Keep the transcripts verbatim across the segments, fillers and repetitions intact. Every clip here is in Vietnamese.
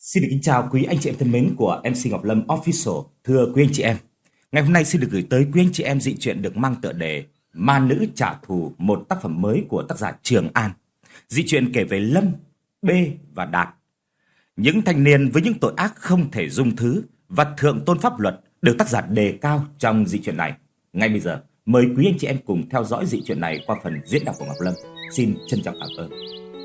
Xin được kính chào quý anh chị em thân mến của em xê Ngọc Lâm Official. Thưa quý anh chị em, ngày hôm nay xin được gửi tới quý anh chị em dị truyện được mang tựa đề Ma Nữ Trả Thù, một tác phẩm mới của tác giả Trường An. Dị truyện kể về Lâm, B và Đạt, những thanh niên với những tội ác không thể dung thứ và thượng tôn pháp luật được tác giả đề cao trong dị truyện này. Ngay bây giờ, mời quý anh chị em cùng theo dõi dị truyện này qua phần diễn đọc của Ngọc Lâm. Xin trân trọng cảm ơn.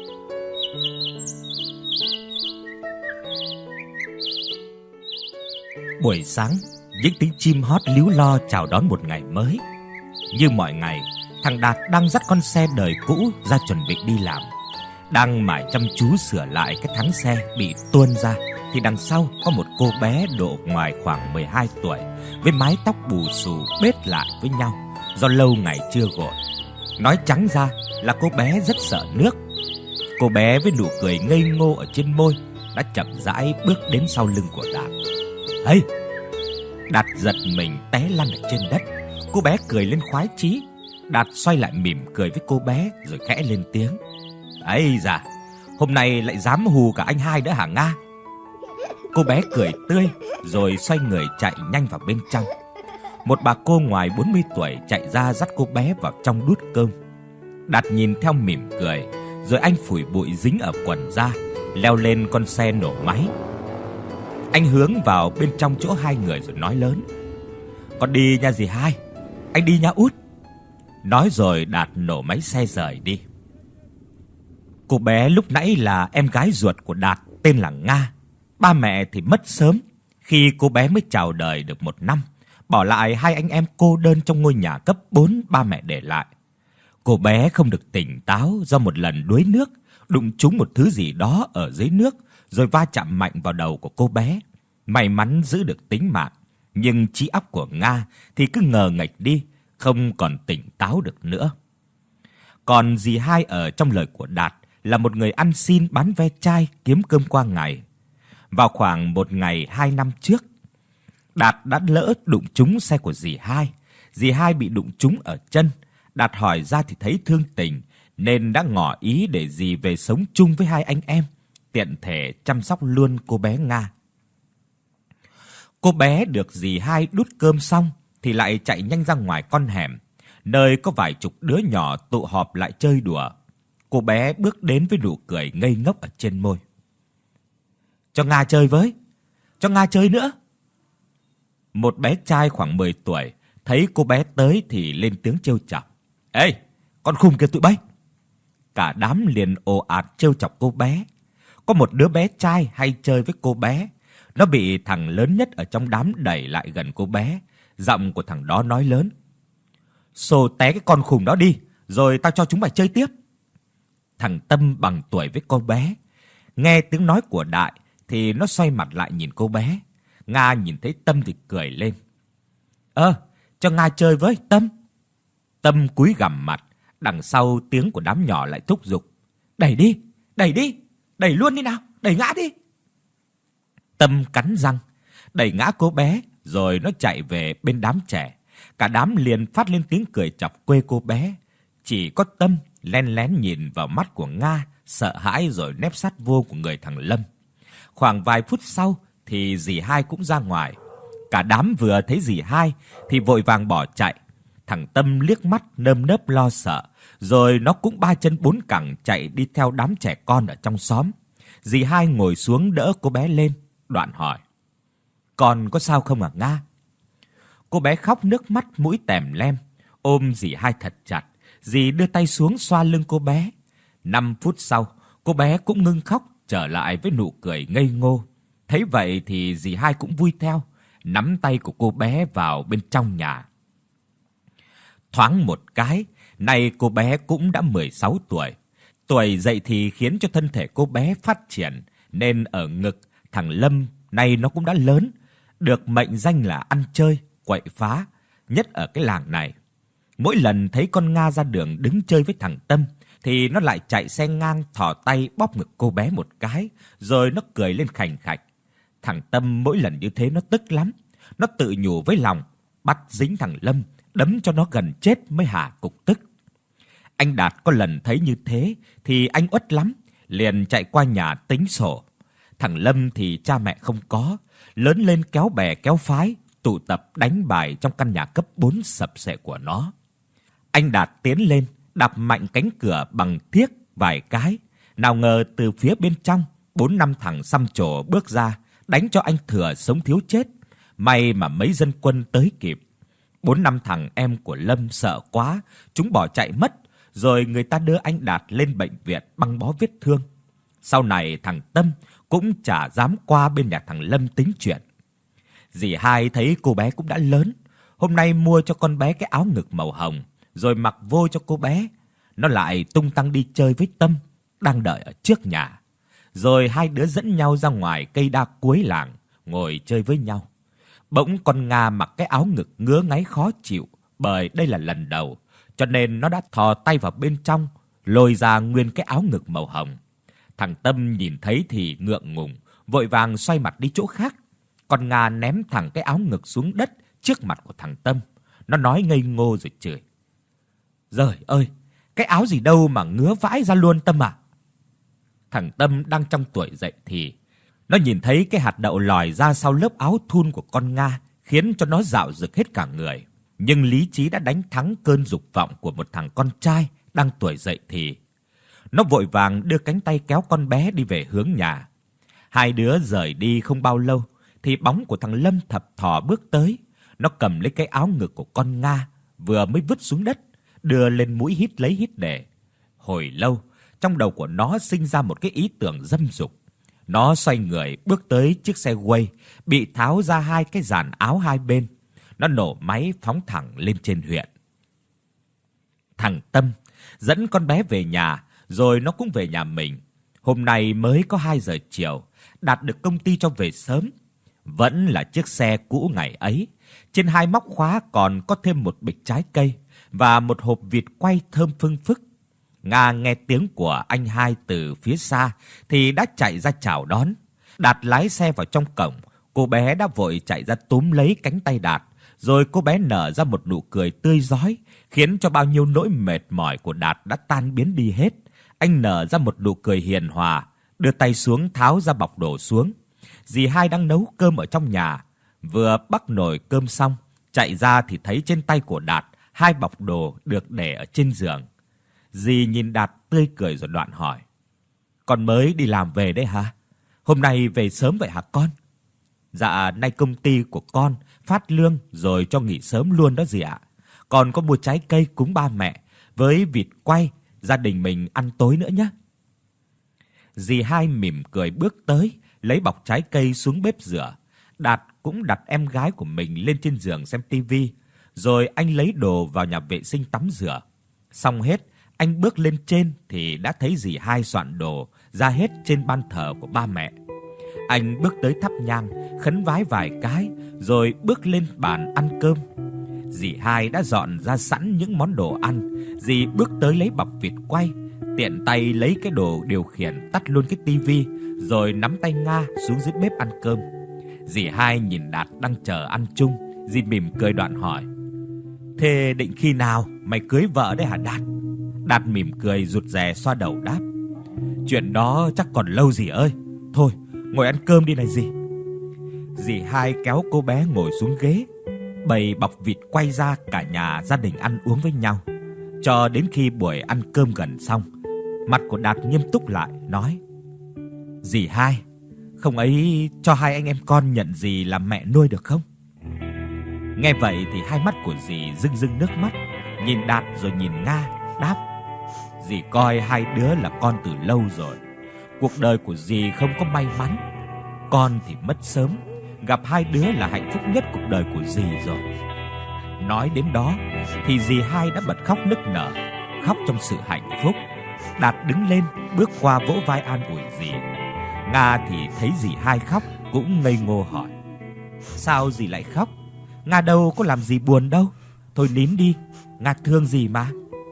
Buổi sáng, những tiếng chim hót líu lo chào đón một ngày mới. Như mọi ngày, thằng Đạt đang dắt con xe đời cũ ra chuẩn bị đi làm. Đang mải chăm chú sửa lại cái thắng xe bị tuôn ra, thì đằng sau có một cô bé độ ngoài khoảng mười hai tuổi, với mái tóc bù xù bết lại với nhau do lâu ngày chưa gội. Nói trắng ra là cô bé rất sợ nước. Cô bé với nụ cười ngây ngô ở trên môi đã chậm rãi bước đến sau lưng của Đạt. Hey! Đạt giật mình té lăn ở trên đất. Cô bé cười lên khoái chí. Đạt xoay lại mỉm cười với cô bé rồi khẽ lên tiếng. Ây da, hôm nay lại dám hù cả anh hai nữa hả Nga? Cô bé cười tươi rồi xoay người chạy nhanh vào bên trong. Một bà cô ngoài bốn mươi tuổi chạy ra dắt cô bé vào trong đút cơm. Đạt nhìn theo mỉm cười, rồi anh phủi bụi dính ở quần ra, leo lên con xe nổ máy. Anh hướng vào bên trong chỗ hai người rồi nói lớn. Con đi nha dì hai, anh đi nha út. Nói rồi Đạt nổ máy xe rời đi. Cô bé lúc nãy là em gái ruột của Đạt, tên là Nga. Ba mẹ thì mất sớm khi cô bé mới chào đời được một năm, bỏ lại hai anh em cô đơn trong ngôi nhà cấp bốn ba mẹ để lại. Cô bé không được tỉnh táo do một lần đuối nước, đụng trúng một thứ gì đó ở dưới nước, rồi va chạm mạnh vào đầu của cô bé. May mắn giữ được tính mạng, nhưng trí óc của Nga thì cứ ngờ nghệch đi, không còn tỉnh táo được nữa. Còn dì hai ở trong lời của Đạt là một người ăn xin bán ve chai kiếm cơm qua ngày. Vào khoảng một ngày hai năm trước, Đạt đã lỡ đụng trúng xe của dì hai. Dì hai bị đụng trúng ở chân. Đạt hỏi ra thì thấy thương tình, nên đã ngỏ ý để dì về sống chung với hai anh em, tiện thể chăm sóc luôn cô bé Nga. Cô bé được dì hai đút cơm xong thì lại chạy nhanh ra ngoài con hẻm, nơi có vài chục đứa nhỏ tụ họp lại chơi đùa. Cô bé bước đến với nụ cười ngây ngốc ở trên môi. Cho Nga chơi với, cho Nga chơi nữa. Một bé trai khoảng mười tuổi thấy cô bé tới thì lên tiếng trêu chọc. Ê, con khùng kia tụi bay. Cả đám liền ồ ạt trêu chọc cô bé. Có một đứa bé trai hay chơi với cô bé. Nó bị thằng lớn nhất ở trong đám đẩy lại gần cô bé. Giọng của thằng đó nói lớn. Xô té cái con khùng đó đi, rồi tao cho chúng mày chơi tiếp. Thằng Tâm bằng tuổi với cô bé. Nghe tiếng nói của Đại thì nó xoay mặt lại nhìn cô bé. Nga nhìn thấy Tâm thì cười lên. Ơ, cho Nga chơi với Tâm. Tâm cúi gằm mặt. Đằng sau tiếng của đám nhỏ lại thúc giục. Đẩy đi, đẩy đi, đẩy luôn đi nào, đẩy ngã đi. Tâm cắn răng, đẩy ngã cô bé, rồi nó chạy về bên đám trẻ. Cả đám liền phát lên tiếng cười chọc quê cô bé. Chỉ có Tâm len lén nhìn vào mắt của Nga, sợ hãi rồi nép sát vô của người thằng Lâm. Khoảng vài phút sau thì dì hai cũng ra ngoài. Cả đám vừa thấy dì hai thì vội vàng bỏ chạy. Thằng Tâm liếc mắt nơm nớp lo sợ, rồi nó cũng ba chân bốn cẳng chạy đi theo đám trẻ con ở trong xóm. Dì hai ngồi xuống đỡ cô bé lên, đoạn hỏi. Con có sao không hả Nga? Cô bé khóc nước mắt mũi tèm lem, ôm dì hai thật chặt. Dì đưa tay xuống xoa lưng cô bé. Năm phút sau, cô bé cũng ngưng khóc, trở lại với nụ cười ngây ngô. Thấy vậy thì dì hai cũng vui theo, nắm tay của cô bé vào bên trong nhà. Thoáng một cái, nay cô bé cũng đã mười sáu tuổi. Tuổi dậy thì khiến cho thân thể cô bé phát triển, nên ở ngực thằng Lâm nay nó cũng đã lớn, được mệnh danh là ăn chơi, quậy phá, nhất ở cái làng này. Mỗi lần thấy con Nga ra đường đứng chơi với thằng Tâm, thì nó lại chạy xe ngang thò tay bóp ngực cô bé một cái, rồi nó cười lên khành khạch. Thằng Tâm mỗi lần như thế nó tức lắm. Nó tự nhủ với lòng, bắt dính thằng Lâm, đấm cho nó gần chết mới hả cục tức. Anh Đạt có lần thấy như thế thì anh uất lắm, liền chạy qua nhà tính sổ. Thằng Lâm thì cha mẹ không có, lớn lên kéo bè kéo phái, tụ tập đánh bài trong căn nhà cấp bốn sập xệ của nó. Anh Đạt tiến lên, đạp mạnh cánh cửa bằng thiếc vài cái. Nào ngờ từ phía bên trong, bốn năm thằng xăm trổ bước ra, đánh cho anh Thừa sống thiếu chết. May mà mấy dân quân tới kịp. Bốn năm thằng em của Lâm sợ quá, chúng bỏ chạy mất, rồi người ta đưa anh Đạt lên bệnh viện băng bó vết thương. Sau này thằng Tâm cũng chả dám qua bên nhà thằng Lâm tính chuyện. Dì Hai thấy cô bé cũng đã lớn, hôm nay mua cho con bé cái áo ngực màu hồng, rồi mặc vô cho cô bé. Nó lại tung tăng đi chơi với Tâm, đang đợi ở trước nhà. Rồi hai đứa dẫn nhau ra ngoài cây đa cuối làng, ngồi chơi với nhau. Bỗng con Nga mặc cái áo ngực ngứa ngáy khó chịu, bởi đây là lần đầu, cho nên nó đã thò tay vào bên trong, lôi ra nguyên cái áo ngực màu hồng. Thằng Tâm nhìn thấy thì ngượng ngùng, vội vàng xoay mặt đi chỗ khác. Con Nga ném thẳng cái áo ngực xuống đất trước mặt của thằng Tâm. Nó nói ngây ngô rồi chửi: "Giời ơi, cái áo gì đâu mà ngứa vãi ra luôn Tâm à?" Thằng Tâm đang trong tuổi dậy thì, nó nhìn thấy cái hạt đậu lòi ra sau lớp áo thun của con Nga, khiến cho nó dạo rực hết cả người. Nhưng lý trí đã đánh thắng cơn dục vọng của một thằng con trai đang tuổi dậy thì. Nó vội vàng đưa cánh tay kéo con bé đi về hướng nhà. Hai đứa rời đi không bao lâu, thì bóng của thằng Lâm thập thò bước tới. Nó cầm lấy cái áo ngực của con Nga, vừa mới vứt xuống đất, đưa lên mũi hít lấy hít để. Hồi lâu, trong đầu của nó sinh ra một cái ý tưởng dâm dục. Nó xoay người bước tới chiếc xe quay, bị tháo ra hai cái dàn áo hai bên. Nó nổ máy phóng thẳng lên trên huyện. Thằng Tâm dẫn con bé về nhà, rồi nó cũng về nhà mình. Hôm nay mới có hai giờ chiều, Đạt được công ty cho về sớm. Vẫn là chiếc xe cũ ngày ấy. Trên hai móc khóa còn có thêm một bịch trái cây và một hộp vịt quay thơm phưng phức. Nga nghe tiếng của anh Hai từ phía xa thì đã chạy ra chào đón. Đạt lái xe vào trong cổng, cô bé đã vội chạy ra túm lấy cánh tay Đạt. Rồi cô bé nở ra một nụ cười tươi rói, khiến cho bao nhiêu nỗi mệt mỏi của Đạt đã tan biến đi hết. Anh nở ra một nụ cười hiền hòa, đưa tay xuống tháo ra bọc đồ xuống. Dì Hai đang nấu cơm ở trong nhà, vừa bắc nồi cơm xong, chạy ra thì thấy trên tay của Đạt hai bọc đồ được để ở trên giường. Dì nhìn Đạt tươi cười rồi đoạn hỏi: "Con mới đi làm về đấy hả? Hôm nay về sớm vậy hả con?" "Dạ, nay công ty của con phát lương rồi cho nghỉ sớm luôn đó dì ạ. Con có mua trái cây cúng ba mẹ với vịt quay, gia đình mình ăn tối nữa nhé." Dì Hai mỉm cười bước tới, lấy bọc trái cây xuống bếp rửa. Đạt cũng đặt em gái của mình lên trên giường xem tivi, rồi anh lấy đồ vào nhà vệ sinh tắm rửa. Xong hết, anh bước lên trên thì đã thấy dì Hai soạn đồ ra hết trên ban thờ của ba mẹ. Anh bước tới thắp nhang, khấn vái vài cái, rồi bước lên bàn ăn cơm. Dì Hai đã dọn ra sẵn những món đồ ăn. Dì bước tới lấy bọc vịt quay, tiện tay lấy cái đồ điều khiển tắt luôn cái tivi, rồi nắm tay Nga xuống dưới bếp ăn cơm. Dì Hai nhìn Đạt đang chờ ăn chung, dì mỉm cười đoạn hỏi: "Thế định khi nào mày cưới vợ đấy hả Đạt?" Đạt mỉm cười rụt rè xoa đầu đáp: "Chuyện đó chắc còn lâu dì ơi. Thôi, ngồi ăn cơm đi này dì." Dì Hai kéo cô bé ngồi xuống ghế, bày bọc vịt quay ra, cả nhà gia đình ăn uống với nhau. Cho đến khi buổi ăn cơm gần xong, mặt của Đạt nghiêm túc lại, nói: "Dì Hai, không ấy cho hai anh em con nhận dì làm mẹ nuôi được không?" Nghe vậy thì hai mắt của dì rưng rưng nước mắt, nhìn Đạt rồi nhìn Nga, đáp: "Dì coi hai đứa là con từ lâu rồi. Cuộc đời của dì không có may mắn. Con thì mất sớm, gặp hai đứa là hạnh phúc nhất cuộc đời của dì rồi." Nói đến đó thì dì Hai đã bật khóc nức nở, khóc trong sự hạnh phúc. Đạt đứng lên bước qua vỗ vai an ủi dì. Nga thì thấy dì Hai khóc cũng ngây ngô hỏi: "Sao dì lại khóc? Nga đâu có làm gì buồn đâu. Thôi nín đi, Nga thương dì mà."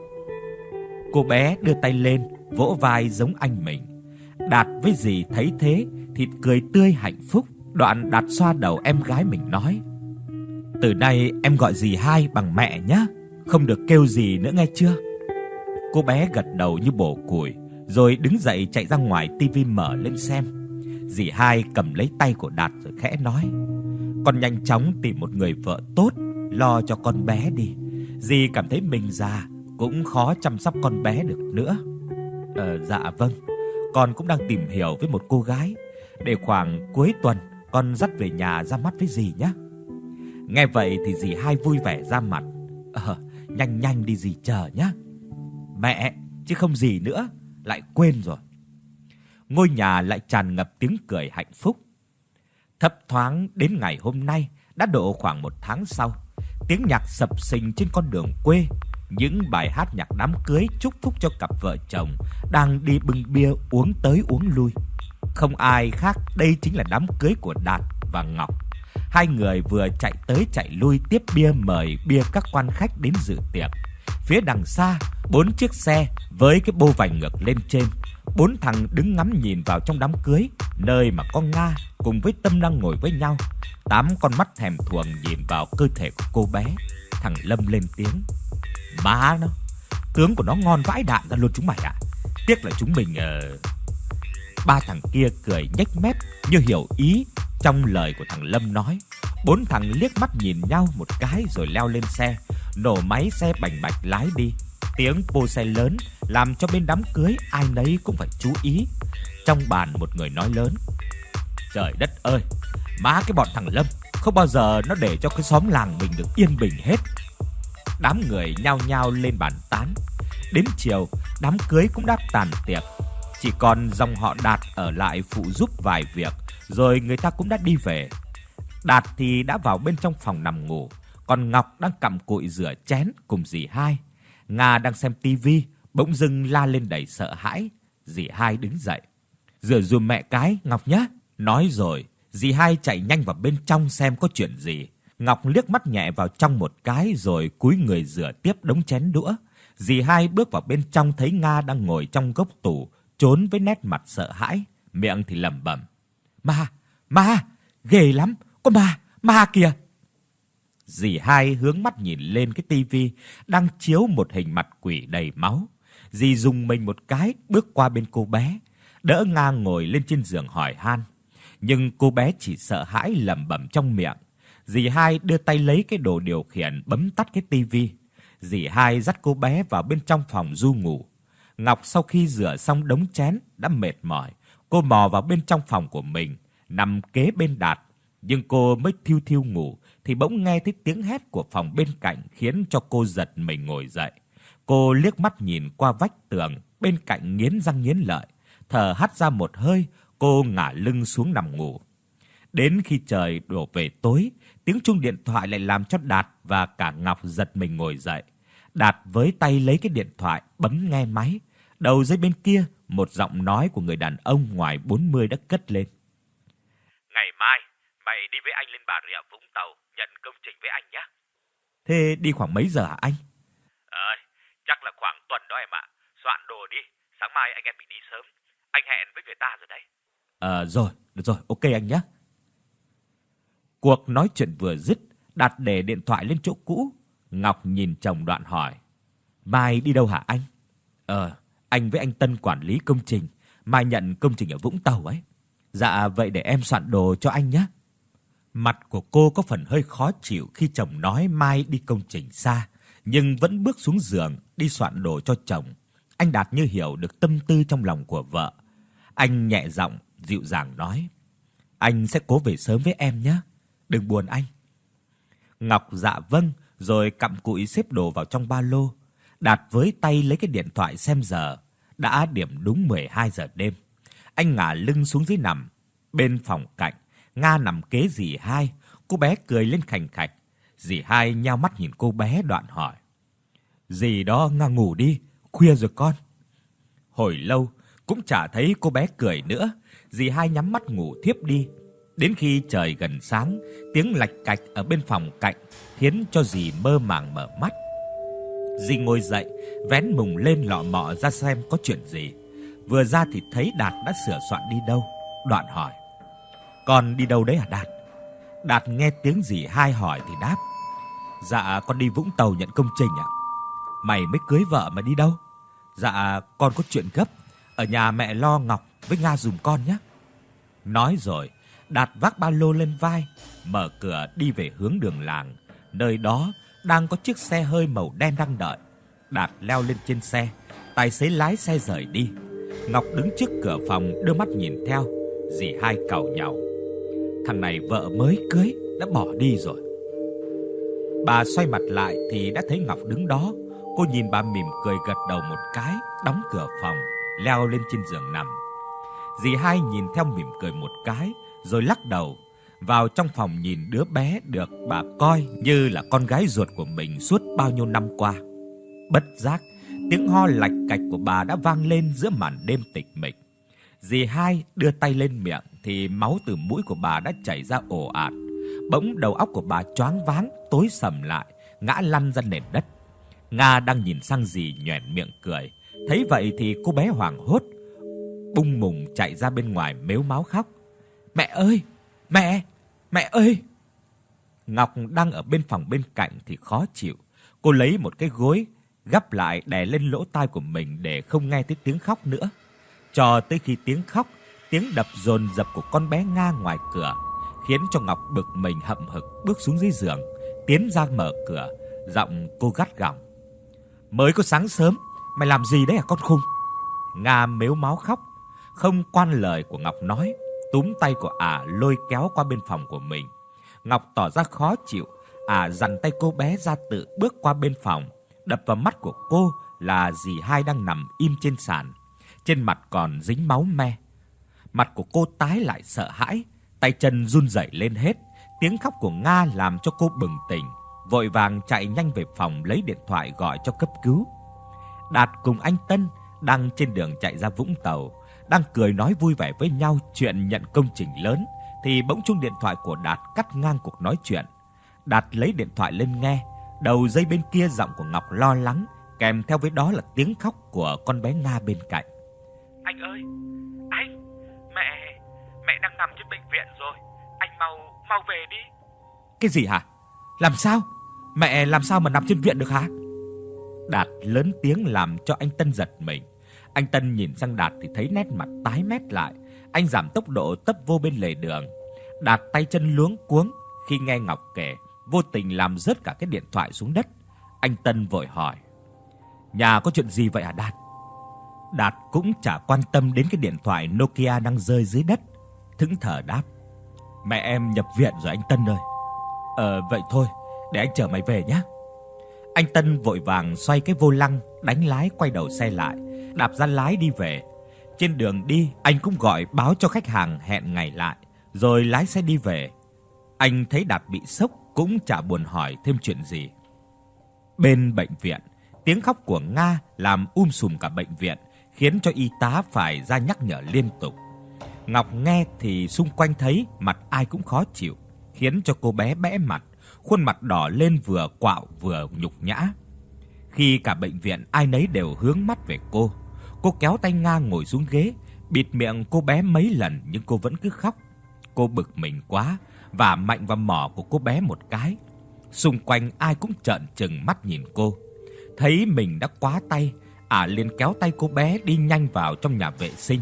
Cô bé đưa tay lên vỗ vai giống anh mình. Đạt với dì thấy thế thì cười tươi hạnh phúc. Đoạn Đạt xoa đầu em gái mình nói: "Từ nay em gọi dì Hai bằng mẹ nhé, không được kêu dì nữa nghe chưa?" Cô bé gật đầu như bổ củi, rồi đứng dậy chạy ra ngoài tivi mở lên xem. Dì Hai cầm lấy tay của Đạt rồi khẽ nói: "Con nhanh chóng tìm một người vợ tốt, lo cho con bé đi. Dì cảm thấy mình già cũng khó chăm sóc con bé được nữa." Ờ, dạ vâng, con cũng đang tìm hiểu với một cô gái. Để khoảng cuối tuần con dắt về nhà ra mắt với dì nhé. Nghe vậy thì dì Hai vui vẻ ra mặt. Ờ, nhanh nhanh đi dì chờ nhé. Mẹ, chứ không gì nữa, lại quên rồi. Ngôi nhà lại tràn ngập tiếng cười hạnh phúc. Thấp thoáng đến ngày hôm nay, đã độ khoảng một tháng sau, tiếng nhạc sập sình trên con đường quê, những bài hát nhạc đám cưới chúc phúc cho cặp vợ chồng đang đi bưng bia uống tới uống lui. Không ai khác, đây chính là đám cưới của Đạt và Ngọc. Hai người vừa chạy tới chạy lui tiếp bia mời bia các quan khách đến dự tiệc. Phía đằng xa, bốn chiếc xe với cái bô vành ngược lên trên. Bốn thằng đứng ngắm nhìn vào trong đám cưới, nơi mà con Nga cùng với Tâm đang ngồi với nhau. Tám con mắt thèm thuồng nhìn vào cơ thể của cô bé. Thằng Lâm lên tiếng: "Má nó, tướng của nó ngon vãi đạn ra luôn chúng mày ạ. Tiếc là chúng mình..." Uh... Ba thằng kia cười nhếch mép như hiểu ý trong lời của thằng Lâm nói. Bốn thằng liếc mắt nhìn nhau một cái rồi leo lên xe, nổ máy xe bành bạch lái đi. Tiếng pô xe lớn làm cho bên đám cưới ai nấy cũng phải chú ý. Trong bàn một người nói lớn: "Trời đất ơi, má cái bọn thằng Lâm không bao giờ nó để cho cái xóm làng mình được yên bình hết." Đám người nhao nhao lên bàn tán. Đến chiều, đám cưới cũng đã tàn tiệc. Chỉ còn dòng họ Đạt ở lại phụ giúp vài việc, rồi người ta cũng đã đi về. Đạt thì đã vào bên trong phòng nằm ngủ, còn Ngọc đang cặm cụi rửa chén cùng dì Hai. Nga đang xem tivi, bỗng dưng la lên đầy sợ hãi. Dì Hai đứng dậy: "Rửa giùm mẹ cái, Ngọc nhá." Nói rồi, dì Hai chạy nhanh vào bên trong xem có chuyện gì. Ngọc liếc mắt nhẹ vào trong một cái rồi cúi người rửa tiếp đống chén đũa. Dì Hai bước vào bên trong thấy Nga đang ngồi trong góc tủ, trốn với nét mặt sợ hãi, miệng thì lẩm bẩm: "Ma, ma, ghê lắm, có ma, ma kìa." Dì Hai hướng mắt nhìn lên cái tivi đang chiếu một hình mặt quỷ đầy máu. Dì dùng mình một cái bước qua bên cô bé, đỡ Nga ngồi lên trên giường hỏi han. Nhưng cô bé chỉ sợ hãi lẩm bẩm trong miệng. Dì Hai đưa tay lấy cái đồ điều khiển bấm tắt cái tivi. Dì Hai dắt cô bé vào bên trong phòng du ngủ. Ngọc sau khi rửa xong đống chén đã mệt mỏi, cô mò vào bên trong phòng của mình, nằm kế bên Đạt. Nhưng cô mới thiu thiu ngủ thì bỗng nghe thấy tiếng hét của phòng bên cạnh khiến cho cô giật mình ngồi dậy. Cô liếc mắt nhìn qua vách tường bên cạnh nghiến răng nghiến lợi, thở hắt ra một hơi, cô ngả lưng xuống nằm ngủ. Đến khi trời đổ về tối, tiếng chuông điện thoại lại làm cho Đạt và cả Ngọc giật mình ngồi dậy. Đạt với tay lấy cái điện thoại bấm nghe máy. Đầu dây bên kia, một giọng nói của người đàn ông ngoài bốn mươi đã cất lên: "Ngày mai mày đi với anh lên Bà Rịa Vũng Tàu nhận công trình với anh nhé." "Thế đi khoảng mấy giờ hả anh?" Ờ, chắc là khoảng tuần đó em ạ. Soạn đồ đi, sáng mai anh em mình đi sớm. Anh hẹn với người ta rồi đấy. Ờ, rồi, được rồi, ok anh nhé. Cuộc nói chuyện vừa dứt, Đạt để điện thoại lên chỗ cũ. Ngọc nhìn chồng đoạn hỏi: "Mai đi đâu hả anh?" "Ờ, anh với anh Tân quản lý công trình, mai nhận công trình ở Vũng Tàu ấy." "Dạ, vậy để em soạn đồ cho anh nhé." Mặt của cô có phần hơi khó chịu khi chồng nói mai đi công trình xa, nhưng vẫn bước xuống giường đi soạn đồ cho chồng. Anh Đạt như hiểu được tâm tư trong lòng của vợ. Anh nhẹ giọng, dịu dàng nói: "Anh sẽ cố về sớm với em nhé, đừng buồn anh." Ngọc dạ vâng, rồi cặm cụi xếp đồ vào trong ba lô. Đạt với tay lấy cái điện thoại xem giờ, đã điểm đúng mười hai giờ đêm. Anh ngả lưng xuống dưới nằm. Bên phòng cạnh, Nga nằm kế dì Hai, cô bé cười lên khành khạch. Dì Hai nheo mắt nhìn cô bé đoạn hỏi: "Dì đó, Nga ngủ đi, khuya rồi con." Hồi lâu cũng chả thấy cô bé cười nữa, dì Hai nhắm mắt ngủ thiếp đi. Đến khi trời gần sáng, tiếng lạch cạch ở bên phòng cạnh khiến cho dì mơ màng mở mắt. Dì ngồi dậy, vén mùng lên lọ mọ ra xem có chuyện gì. Vừa ra thì thấy Đạt đã sửa soạn đi đâu. Đoạn hỏi: "Con đi đâu đấy hả Đạt?" Đạt nghe tiếng dì Hai hỏi thì đáp: "Dạ, con đi Vũng Tàu nhận công trình ạ." "Mày mới cưới vợ mà đi đâu?" "Dạ, con có chuyện gấp, ở nhà mẹ lo Ngọc với Nga giùm con nhé." Nói rồi, Đạt vác ba lô lên vai, mở cửa đi về hướng đường làng. Nơi đó đang có chiếc xe hơi màu đen đang đợi. Đạt leo lên trên xe, tài xế lái xe rời đi. Ngọc đứng trước cửa phòng đưa mắt nhìn theo. Dì Hai càu nhàu: thằng này vợ mới cưới đã bỏ đi rồi. Bà xoay mặt lại thì đã thấy Ngọc đứng đó. Cô nhìn bà mỉm cười gật đầu một cái, đóng cửa phòng, leo lên trên giường nằm. Dì Hai nhìn theo mỉm cười một cái, rồi lắc đầu, vào trong phòng nhìn đứa bé được bà coi như là con gái ruột của mình suốt bao nhiêu năm qua. Bất giác, tiếng ho lạch cạch của bà đã vang lên giữa màn đêm tịch mịch. Dì Hai đưa tay lên miệng thì máu từ mũi của bà đã chảy ra ồ ạt. Bỗng đầu óc của bà choáng váng, tối sầm lại, ngã lăn ra nền đất. Nga đang nhìn sang dì nhoẻn miệng cười. Thấy vậy thì cô bé hoảng hốt, bung mùng chạy ra bên ngoài mếu máo khóc: "Mẹ ơi, mẹ, mẹ ơi!" Ngọc đang ở bên phòng bên cạnh thì khó chịu. Cô lấy một cái gối gắp lại đè lên lỗ tai của mình để không nghe thấy tiếng khóc nữa. Cho tới khi tiếng khóc, tiếng đập dồn dập của con bé Nga ngoài cửa khiến cho Ngọc bực mình hậm hực bước xuống dưới giường, tiến ra mở cửa, giọng cô gắt gỏng: "Mới có sáng sớm, mày làm gì đấy hả con khùng?" Nga mếu máo khóc, không quan lời của Ngọc nói, túm tay của ả lôi kéo qua bên phòng của mình. Ngọc tỏ ra khó chịu, ả giằng tay cô bé ra tự bước qua bên phòng. Đập vào mắt của cô là dì Hai đang nằm im trên sàn, trên mặt còn dính máu me. Mặt của cô tái lại sợ hãi, tay chân run rẩy lên hết. Tiếng khóc của Nga làm cho cô bừng tỉnh, vội vàng chạy nhanh về phòng lấy điện thoại gọi cho cấp cứu. Đạt cùng anh Tân đang trên đường chạy ra Vũng Tàu, đang cười nói vui vẻ với nhau chuyện nhận công trình lớn, thì bỗng chuông điện thoại của Đạt cắt ngang cuộc nói chuyện. Đạt lấy điện thoại lên nghe, đầu dây bên kia giọng của Ngọc lo lắng, kèm theo với đó là tiếng khóc của con bé Nga bên cạnh. "Anh ơi, anh, mẹ, mẹ đang nằm trên bệnh viện rồi, anh mau, mau về đi." "Cái gì hả? Làm sao? Mẹ làm sao mà nằm trên viện được hả?" Đạt lớn tiếng làm cho anh Tân giật mình. Anh Tân nhìn sang Đạt thì thấy nét mặt tái mét lại. Anh giảm tốc độ tấp vô bên lề đường. Đạt tay chân luống cuống khi nghe Ngọc kể, vô tình làm rớt cả cái điện thoại xuống đất. Anh Tân vội hỏi: "Nhà có chuyện gì vậy hả Đạt?" Đạt cũng chả quan tâm đến cái điện thoại Nokia đang rơi dưới đất, thẫn thờ đáp: "Mẹ em nhập viện rồi anh Tân ơi." "Ờ vậy thôi, để anh chở mày về nhé." Anh Tân vội vàng xoay cái vô lăng, đánh lái quay đầu xe lại, đạp ra lái đi về. Trên đường đi, anh cũng gọi báo cho khách hàng hẹn ngày lại, rồi lái xe đi về. Anh thấy Đạt bị sốc cũng chả buồn hỏi thêm chuyện gì. Bên bệnh viện, tiếng khóc của Nga làm um sùm cả bệnh viện, khiến cho y tá phải ra nhắc nhở liên tục. Ngọc nghe thì xung quanh thấy mặt ai cũng khó chịu, khiến cho cô bé bẽ mặt, khuôn mặt đỏ lên vừa quạo vừa nhục nhã. Khi cả bệnh viện ai nấy đều hướng mắt về cô, cô kéo tay Nga ngồi xuống ghế, bịt miệng cô bé mấy lần nhưng cô vẫn cứ khóc. Cô bực mình quá, vả mạnh vào mỏ của cô bé một cái. Xung quanh ai cũng trợn trừng mắt nhìn cô. Thấy mình đã quá tay, ả liền kéo tay cô bé đi nhanh vào trong nhà vệ sinh.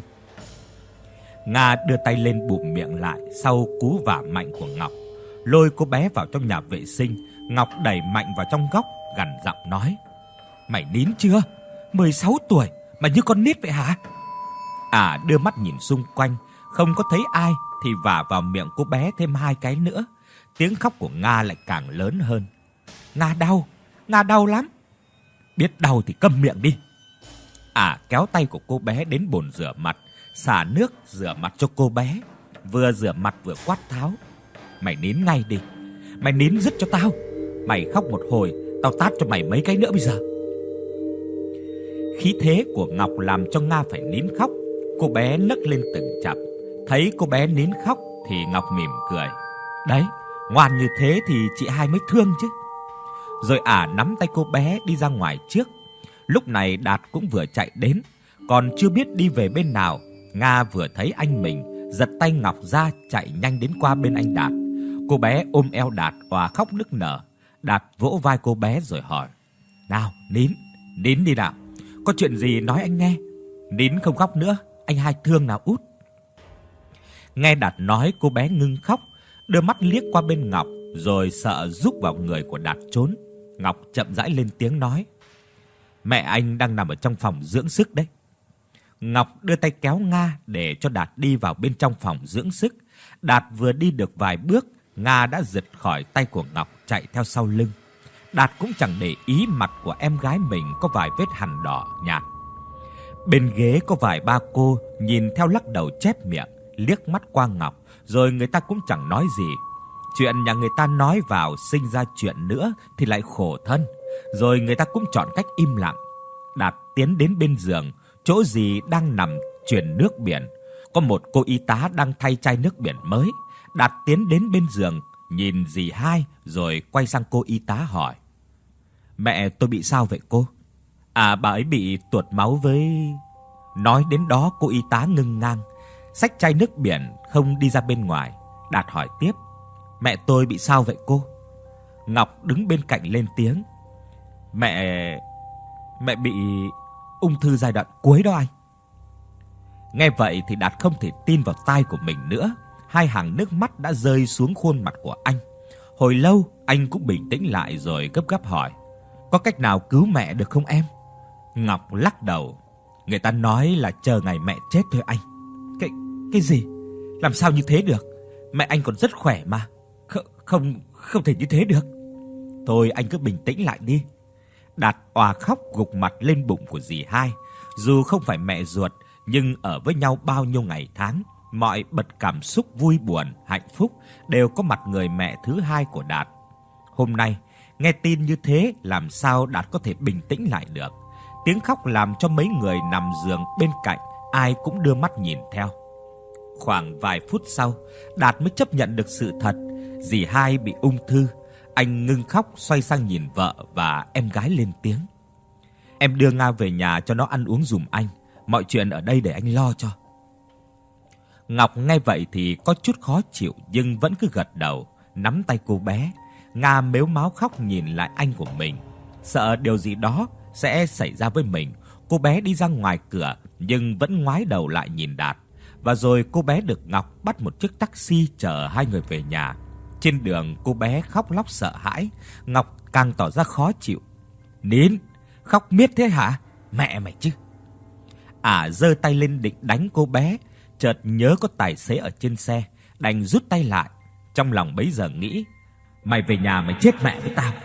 Nga đưa tay lên bụm miệng lại sau cú vả mạnh của Ngọc, lôi cô bé vào trong nhà vệ sinh. Ngọc đẩy mạnh vào trong góc, gằn giọng nói: "Mày nín chưa? mười sáu tuổi mà như con nít vậy hả?" À đưa mắt nhìn xung quanh, không có thấy ai thì vả vào miệng cô bé thêm hai cái nữa. Tiếng khóc của Nga lại càng lớn hơn. "Nga đau, Nga đau lắm." "Biết đau thì câm miệng đi." À kéo tay của cô bé đến bồn rửa mặt, xả nước rửa mặt cho cô bé, vừa rửa mặt vừa quát tháo: "Mày nín ngay đi, mày nín dứt cho tao. Mày khóc một hồi, tao tát cho mày mấy cái nữa bây giờ." Khí thế của Ngọc làm cho Nga phải nín khóc. Cô bé nấc lên từng chập. Thấy cô bé nín khóc thì Ngọc mỉm cười: "Đấy, ngoan như thế thì chị Hai mới thương chứ." Rồi ả nắm tay cô bé đi ra ngoài trước. Lúc này Đạt cũng vừa chạy đến, còn chưa biết đi về bên nào, Nga vừa thấy anh mình, giật tay Ngọc ra chạy nhanh đến qua bên anh Đạt. Cô bé ôm eo Đạt òa khóc nức nở. Đạt vỗ vai cô bé rồi hỏi: "Nào, nín, nín đi nào. Có chuyện gì nói anh nghe. Nín không khóc nữa, anh Hai thương nào út." Nghe Đạt nói, cô bé ngưng khóc, đưa mắt liếc qua bên Ngọc, rồi sợ rúc vào người của Đạt trốn. Ngọc chậm rãi lên tiếng nói: "Mẹ anh đang nằm ở trong phòng dưỡng sức đấy." Ngọc đưa tay kéo Nga để cho Đạt đi vào bên trong phòng dưỡng sức. Đạt vừa đi được vài bước, Nga đã giật khỏi tay của Ngọc chạy theo sau lưng. Đạt cũng chẳng để ý mặt của em gái mình có vài vết hằn đỏ nhạt. Bên ghế có vài ba cô nhìn theo lắc đầu chép miệng, liếc mắt qua Ngọc, rồi người ta cũng chẳng nói gì. Chuyện nhà người ta nói vào sinh ra chuyện nữa thì lại khổ thân, rồi người ta cũng chọn cách im lặng. Đạt tiến đến bên giường, chỗ dì đang nằm truyền nước biển. Có một cô y tá đang thay chai nước biển mới. Đạt tiến đến bên giường, nhìn dì hai rồi quay sang cô y tá hỏi: "Mẹ tôi bị sao vậy cô?" "À, bà ấy bị tuột máu với..." Nói đến đó cô y tá ngưng ngang, xách chai nước biển không đi ra bên ngoài. Đạt hỏi tiếp: "Mẹ tôi bị sao vậy cô?" Ngọc đứng bên cạnh lên tiếng: Mẹ... Mẹ bị ung thư giai đoạn cuối đó anh." Nghe vậy thì Đạt không thể tin vào tai của mình nữa. Hai hàng nước mắt đã rơi xuống khuôn mặt của anh. Hồi lâu anh cũng bình tĩnh lại rồi gấp gáp hỏi: "Có cách nào cứu mẹ được không em?" Ngọc lắc đầu: "Người ta nói là chờ ngày mẹ chết thôi anh." Cái cái gì? Làm sao như thế được? Mẹ anh còn rất khỏe mà. Không không không thể như thế được. Thôi anh cứ bình tĩnh lại đi. Đạt òa khóc gục mặt lên bụng của dì hai. Dù không phải mẹ ruột, nhưng ở với nhau bao nhiêu ngày tháng, mọi bật cảm xúc vui buồn, hạnh phúc đều có mặt người mẹ thứ hai của Đạt. Hôm nay, nghe tin như thế làm sao Đạt có thể bình tĩnh lại được. Tiếng khóc làm cho mấy người nằm giường bên cạnh ai cũng đưa mắt nhìn theo. Khoảng vài phút sau, Đạt mới chấp nhận được sự thật, dì hai bị ung thư. Anh ngưng khóc, xoay sang nhìn vợ và em gái lên tiếng: "Em đưa Nga về nhà cho nó ăn uống giùm anh. Mọi chuyện ở đây để anh lo cho." Ngọc nghe vậy thì có chút khó chịu nhưng vẫn cứ gật đầu, nắm tay cô bé. Nga mếu máo khóc nhìn lại anh của mình, sợ điều gì đó sẽ xảy ra với mình. Cô bé đi ra ngoài cửa nhưng vẫn ngoái đầu lại nhìn Đạt. Và rồi cô bé được Ngọc bắt một chiếc taxi chở hai người về nhà. Trên đường cô bé khóc lóc sợ hãi. Ngọc càng tỏ ra khó chịu: "Nín, khóc miết thế hả? Mẹ mày chứ." Ả giơ tay lên định đánh cô bé, chợt nhớ có tài xế ở trên xe, đành rút tay lại. Trong lòng bấy giờ nghĩ: "Mày về nhà mày chết mẹ với tao."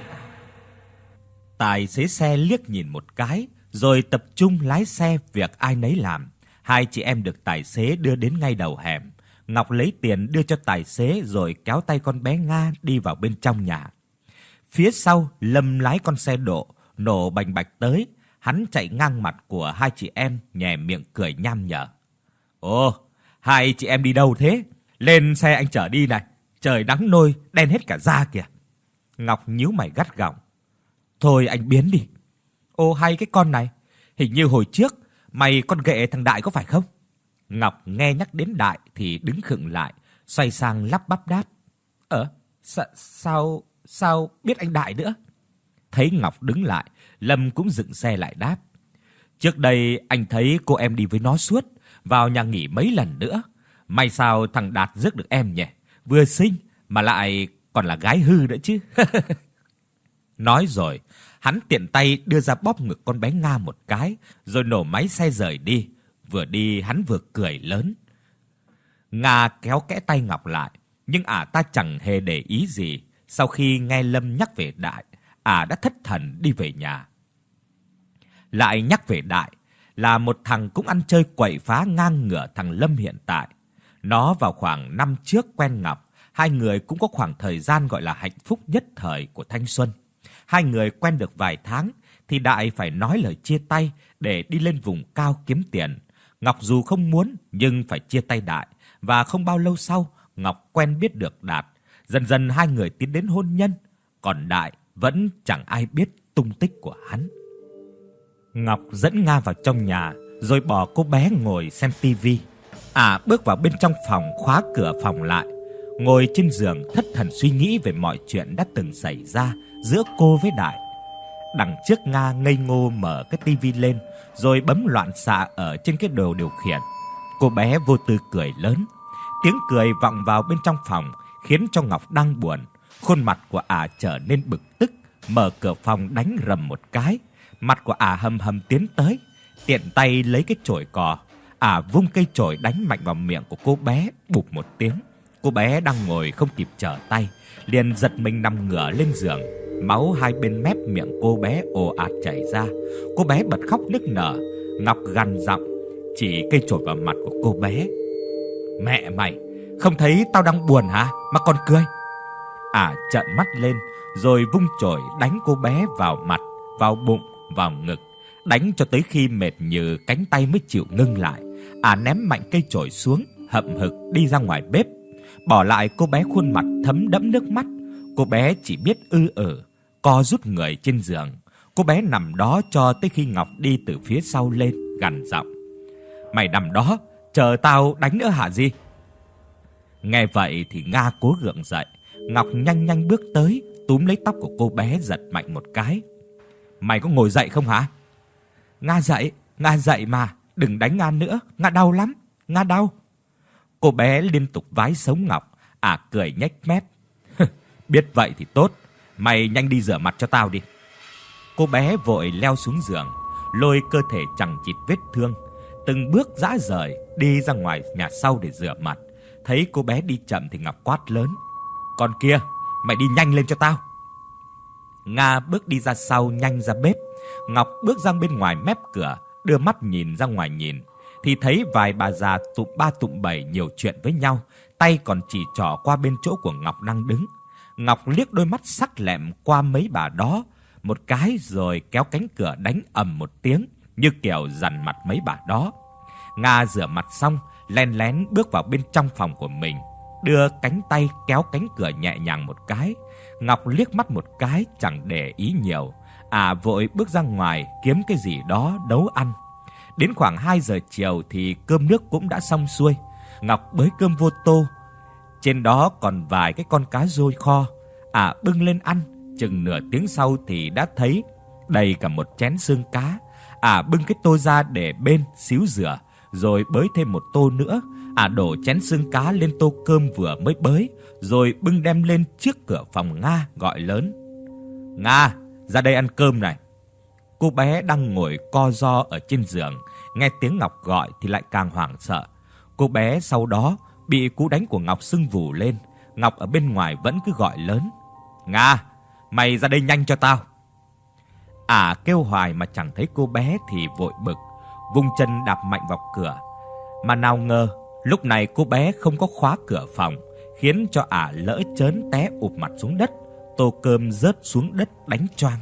Tài xế xe liếc nhìn một cái, rồi tập trung lái xe việc ai nấy làm. Hai chị em được tài xế đưa đến ngay đầu hẻm. Ngọc lấy tiền đưa cho tài xế rồi kéo tay con bé Nga đi vào bên trong nhà. Phía sau, Lâm lái con xe độ, nổ bành bạch tới. Hắn chạy ngang mặt của hai chị em, nhè miệng cười nham nhở: "Ồ, hai chị em đi đâu thế? Lên xe anh chở đi này. Trời nắng nôi, đen hết cả da kìa." Ngọc nhíu mày gắt gỏng: "Thôi anh biến đi." "Ô hay cái con này, hình như hồi trước mày con ghệ thằng Đại có phải không?" Ngọc nghe nhắc đến Đại thì đứng khựng lại, xoay sang lắp bắp đáp: "Ờ, sa- sao, sao biết anh Đại nữa?" Thấy Ngọc đứng lại, Lâm cũng dựng xe lại đáp: "Trước đây anh thấy cô em đi với nó suốt, vào nhà nghỉ mấy lần nữa. May sao thằng Đạt rước được em nhỉ, vừa xinh mà lại còn là gái hư nữa chứ." Nói rồi, hắn tiện tay đưa ra bóp ngực con bé Nga một cái, rồi nổ máy xe rời đi. Vừa đi hắn vừa cười lớn. Nga kéo kẽ tay Ngọc lại, nhưng ả ta chẳng hề để ý gì. Sau khi nghe Lâm nhắc về Đại, ả đã thất thần đi về nhà. Lại nhắc về Đại, là một thằng cũng ăn chơi quậy phá ngang ngửa thằng Lâm hiện tại. Nó vào khoảng năm trước quen Ngọc, hai người cũng có khoảng thời gian gọi là hạnh phúc nhất thời của thanh xuân. Hai người quen được vài tháng thì Đại phải nói lời chia tay để đi lên vùng cao kiếm tiền. Ngọc dù không muốn nhưng phải chia tay Đại, và không bao lâu sau Ngọc quen biết được Đạt. Dần dần hai người tiến đến hôn nhân, còn Đại vẫn chẳng ai biết tung tích của hắn. Ngọc dẫn Nga vào trong nhà rồi bỏ cô bé ngồi xem tivi. À bước vào bên trong phòng, khóa cửa phòng lại, ngồi trên giường thất thần suy nghĩ về mọi chuyện đã từng xảy ra giữa cô với Đại. Đằng trước Nga ngây ngô mở cái tivi lên rồi bấm loạn xạ ở trên cái đồ điều khiển. Cô bé vô tư cười lớn. Tiếng cười vọng vào bên trong phòng khiến cho Ngọc đang buồn. Khuôn mặt của ả trở nên bực tức, mở cửa phòng đánh rầm một cái. Mặt của ả hầm hầm tiến tới, tiện tay lấy cái chổi cỏ. Ả vung cây chổi đánh mạnh vào miệng của cô bé, bụp một tiếng. Cô bé đang ngồi không kịp trở tay, liền giật mình nằm ngửa lên giường. Máu hai bên mép miệng cô bé ồ ạt chảy ra. Cô bé bật khóc nức nở. Ngọc gằn giọng chỉ cây chổi vào mặt của cô bé. Mẹ mày, không thấy tao đang buồn hả mà còn cười? Ả trợn mắt lên rồi vung chổi đánh cô bé vào mặt, vào bụng, vào ngực, đánh cho tới khi mệt nhừ cánh tay mới chịu ngưng lại. Ả ném mạnh cây chổi xuống, hậm hực đi ra ngoài bếp, bỏ lại cô bé khuôn mặt thấm đẫm nước mắt. Cô bé chỉ biết ư ử, co rút người trên giường. Cô bé nằm đó cho tới khi Ngọc đi từ phía sau lên, gằn giọng: Mày nằm đó, chờ tao đánh nữa hả gì? Nghe vậy thì Nga cố gượng dậy. Ngọc nhanh nhanh bước tới, túm lấy tóc của cô bé giật mạnh một cái. Mày có ngồi dậy không hả? Nga dậy, Nga dậy mà, đừng đánh Nga nữa, Nga đau lắm, Nga đau. Cô bé liên tục vái sống Ngọc. Ả cười nhếch mép. Biết vậy thì tốt, mày nhanh đi rửa mặt cho tao đi. Cô bé vội leo xuống giường, lôi cơ thể chằng chịt vết thương, từng bước dã rời đi ra ngoài nhà sau để rửa mặt. Thấy cô bé đi chậm thì Ngọc quát lớn: Con kia, mày đi nhanh lên cho tao. Nga bước đi ra sau, nhanh ra bếp. Ngọc bước ra bên ngoài mép cửa, đưa mắt nhìn ra ngoài nhìn, thì thấy vài bà già tụm ba tụm bảy nhiều chuyện với nhau, tay còn chỉ trỏ qua bên chỗ của Ngọc đang đứng. Ngọc liếc đôi mắt sắc lẹm qua mấy bà đó một cái rồi kéo cánh cửa đánh ầm một tiếng, như kiểu dằn mặt mấy bà đó. Nga rửa mặt xong, len lén bước vào bên trong phòng của mình, đưa cánh tay kéo cánh cửa nhẹ nhàng một cái. Ngọc liếc mắt một cái chẳng để ý nhiều. À vội bước ra ngoài kiếm cái gì đó nấu ăn. Đến khoảng hai giờ chiều thì cơm nước cũng đã xong xuôi. Ngọc bới cơm vô tô, trên đó còn vài cái con cá rôi kho. À bưng lên ăn, chừng nửa tiếng sau thì đã thấy đầy cả một chén xương cá. À bưng cái tô ra để bên xíu rửa, rồi bới thêm một tô nữa. À đổ chén xương cá lên tô cơm vừa mới bới, rồi bưng đem lên trước cửa phòng Nga, gọi lớn: Nga, ra đây ăn cơm này. Cô bé đang ngồi co ro ở trên giường, nghe tiếng Ngọc gọi thì lại càng hoảng sợ. Cô bé sau đó bị cú đánh của Ngọc sưng vù lên. Ngọc ở bên ngoài vẫn cứ gọi lớn: Nga, mày ra đây nhanh cho tao. À kêu hoài mà chẳng thấy cô bé thì vội bực, vung chân đạp mạnh vào cửa. Mà nào ngờ, lúc này cô bé không có khóa cửa phòng, khiến cho ả lỡ chớn té ụp mặt xuống đất, tô cơm rớt xuống đất đánh choang.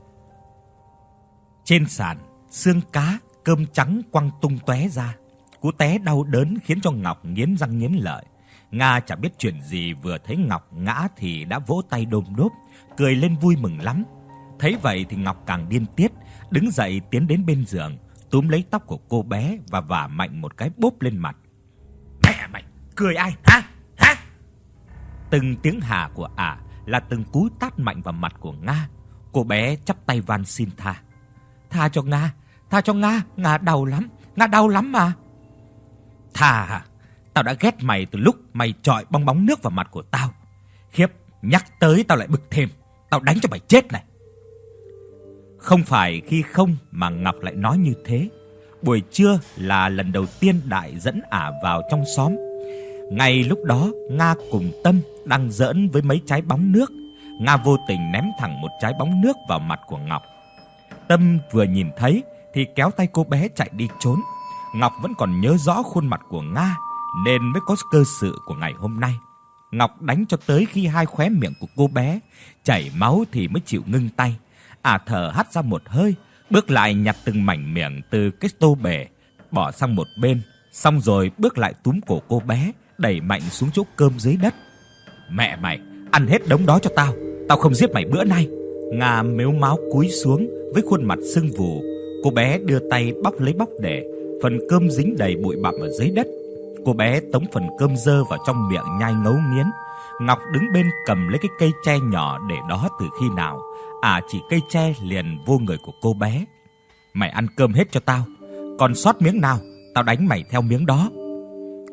Trên sàn, xương cá, cơm trắng quăng tung tóe ra. Cú té đau đớn khiến cho Ngọc nghiến răng nghiến lợi. Nga chả biết chuyện gì, vừa thấy Ngọc ngã thì đã vỗ tay đôm đốp, cười lên vui mừng lắm. Thấy vậy thì Ngọc càng điên tiết, đứng dậy tiến đến bên giường, túm lấy tóc của cô bé và vả mạnh một cái bốp lên mặt. Mẹ mày, cười ai hả? Hả? Từng tiếng hả của ả là từng cú tát mạnh vào mặt của Nga. Cô bé chắp tay van xin tha. Tha cho Nga, tha cho Nga, Nga đau lắm, Nga đau lắm mà. Tha hả? Tao đã ghét mày từ lúc mày chọi bong bóng nước vào mặt của tao. Khiếp, nhắc tới tao lại bực thêm, tao đánh cho mày chết này. Không phải khi không mà Ngọc lại nói như thế. Buổi trưa là lần đầu tiên Đại dẫn ả vào trong xóm. Ngay lúc đó, Nga cùng Tâm đang giỡn với mấy trái bóng nước. Nga vô tình ném thẳng một trái bóng nước vào mặt của Ngọc. Tâm vừa nhìn thấy thì kéo tay cô bé chạy đi trốn. Ngọc vẫn còn nhớ rõ khuôn mặt của Nga nên mới có cơ sự của ngày hôm nay. Ngọc đánh cho tới khi hai khóe miệng của cô bé chảy máu thì mới chịu ngưng tay. Ả thở hắt ra một hơi, bước lại nhặt từng mảnh miệng từ cái tô bể, bỏ sang một bên, xong rồi bước lại túm cổ cô bé, đẩy mạnh xuống chỗ cơm dưới đất. Mẹ mày, ăn hết đống đó cho tao, tao không giết mày bữa nay. Nga mếu máo cúi xuống với khuôn mặt sưng vù. Cô bé đưa tay bóc lấy bóc để, phần cơm dính đầy bụi bặm ở dưới đất. Cô bé tống phần cơm dơ vào trong miệng nhai ngấu nghiến. Ngọc đứng bên cầm lấy cái cây tre nhỏ để đó từ khi nào. À chỉ cây tre liền vô người của cô bé. Mày ăn cơm hết cho tao, còn sót miếng nào tao đánh mày theo miếng đó.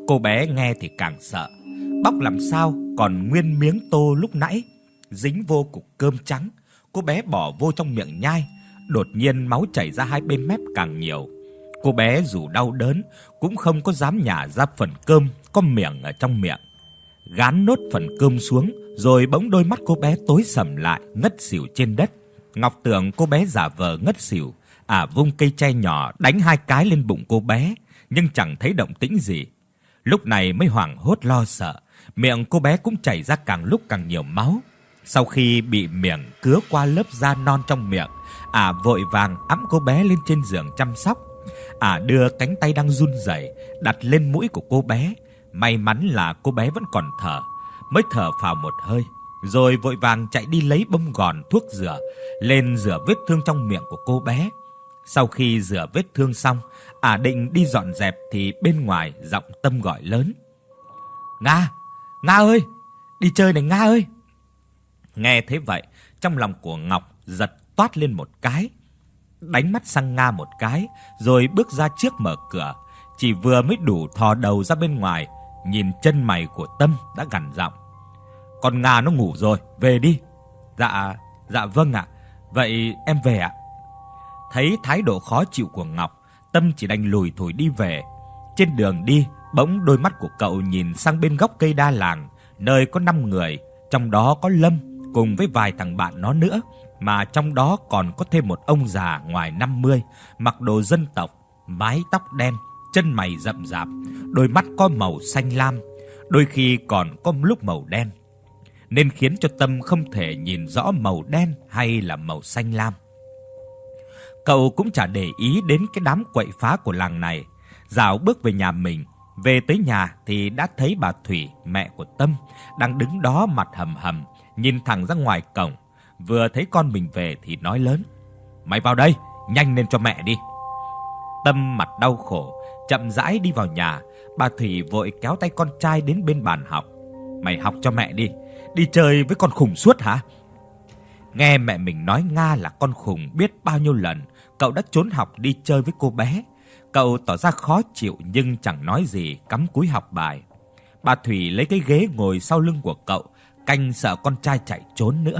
Cô bé nghe thì càng sợ, bóc làm sao còn nguyên miếng tô lúc nãy dính vô cục cơm trắng. Cô bé bỏ vô trong miệng nhai, đột nhiên máu chảy ra hai bên mép càng nhiều. Cô bé dù đau đớn cũng không có dám nhả ra phần cơm có miệng ở trong miệng. Gán nốt phần cơm xuống, rồi bỗng đôi mắt cô bé tối sầm lại, ngất xỉu trên đất. Ngọc tưởng cô bé giả vờ ngất xỉu, ả vung cây tre nhỏ đánh hai cái lên bụng cô bé, nhưng chẳng thấy động tĩnh gì. Lúc này mới hoảng hốt lo sợ, miệng cô bé cũng chảy ra càng lúc càng nhiều máu. Sau khi bị miệng cứa qua lớp da non trong miệng, ả vội vàng ẵm cô bé lên trên giường chăm sóc. Ả đưa cánh tay đang run rẩy đặt lên mũi của cô bé. May mắn là cô bé vẫn còn thở, mới thở phào một hơi, rồi vội vàng chạy đi lấy bông gòn thuốc rửa, lên rửa vết thương trong miệng của cô bé. Sau khi rửa vết thương xong, ả định đi dọn dẹp thì bên ngoài giọng Tâm gọi lớn: "Nga, Nga ơi, đi chơi này Nga ơi." Nghe thế vậy, trong lòng của Ngọc giật toát lên một cái, đánh mắt sang Nga một cái, rồi bước ra trước mở cửa. Chỉ vừa mới đủ thò đầu ra bên ngoài, nhìn chân mày của Tâm đã gằn giọng: "Con Nga nó ngủ rồi, về đi." "Dạ, dạ vâng ạ, vậy em về ạ." Thấy thái độ khó chịu của Ngọc, Tâm chỉ đành lùi thủi đi về. Trên đường đi, bỗng đôi mắt của cậu nhìn sang bên gốc cây đa làng, nơi có năm người, trong đó có Lâm cùng với vài thằng bạn nó nữa, mà trong đó còn có thêm một ông già ngoài năm mươi, mặc đồ dân tộc, mái tóc đen, chân mày rậm rạp, đôi mắt có màu xanh lam, đôi khi còn có lúc màu đen, nên khiến cho Tâm không thể nhìn rõ màu đen hay là màu xanh lam. Cậu cũng chả để ý đến cái đám quậy phá của làng này, dạo bước về nhà mình. Về tới nhà thì đã thấy bà Thủy, mẹ của Tâm, đang đứng đó mặt hầm hầm, nhìn thẳng ra ngoài cổng. Vừa thấy con mình về thì nói lớn: "Mày vào đây, nhanh lên cho mẹ đi." Tâm mặt đau khổ, chậm rãi đi vào nhà. Bà Thủy vội kéo tay con trai đến bên bàn học: "Mày học cho mẹ đi, đi chơi với con khùng suốt hả?" Nghe mẹ mình nói Nga là con khùng biết bao nhiêu lần, cậu đã trốn học đi chơi với cô bé. Cậu tỏ ra khó chịu nhưng chẳng nói gì, cắm cúi học bài. Bà Thủy lấy cái ghế ngồi sau lưng của cậu, canh sợ con trai chạy trốn nữa.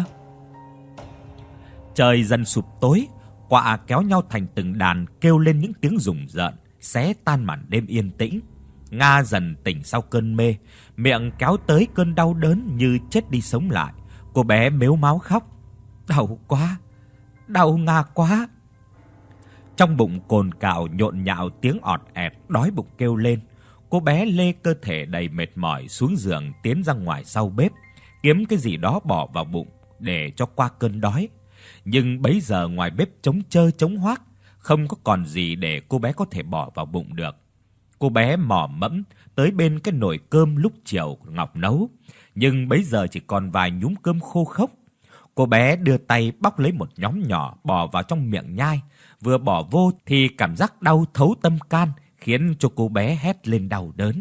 Trời dần sụp tối, quạ kéo nhau thành từng đàn kêu lên những tiếng rùng rợn, xé tan màn đêm yên tĩnh. Nga dần tỉnh sau cơn mê, miệng kéo tới cơn đau đớn như chết đi sống lại. Cô bé mếu máo khóc: "Đau quá, đau Nga quá." Trong bụng cồn cào nhộn nhạo tiếng ọt ẹt, đói bụng kêu lên. Cô bé lê cơ thể đầy mệt mỏi xuống giường, tiến ra ngoài sau bếp, kiếm cái gì đó bỏ vào bụng để cho qua cơn đói. Nhưng bấy giờ ngoài bếp trống trơ trống hoác, không có còn gì để cô bé có thể bỏ vào bụng được. Cô bé mò mẫm tới bên cái nồi cơm lúc chiều Ngọc nấu, nhưng bấy giờ chỉ còn vài nhúm cơm khô khốc. Cô bé đưa tay bóc lấy một nhóm nhỏ bỏ vào trong miệng nhai, vừa bỏ vô thì cảm giác đau thấu tâm can, khiến cho cô bé hét lên đau đớn.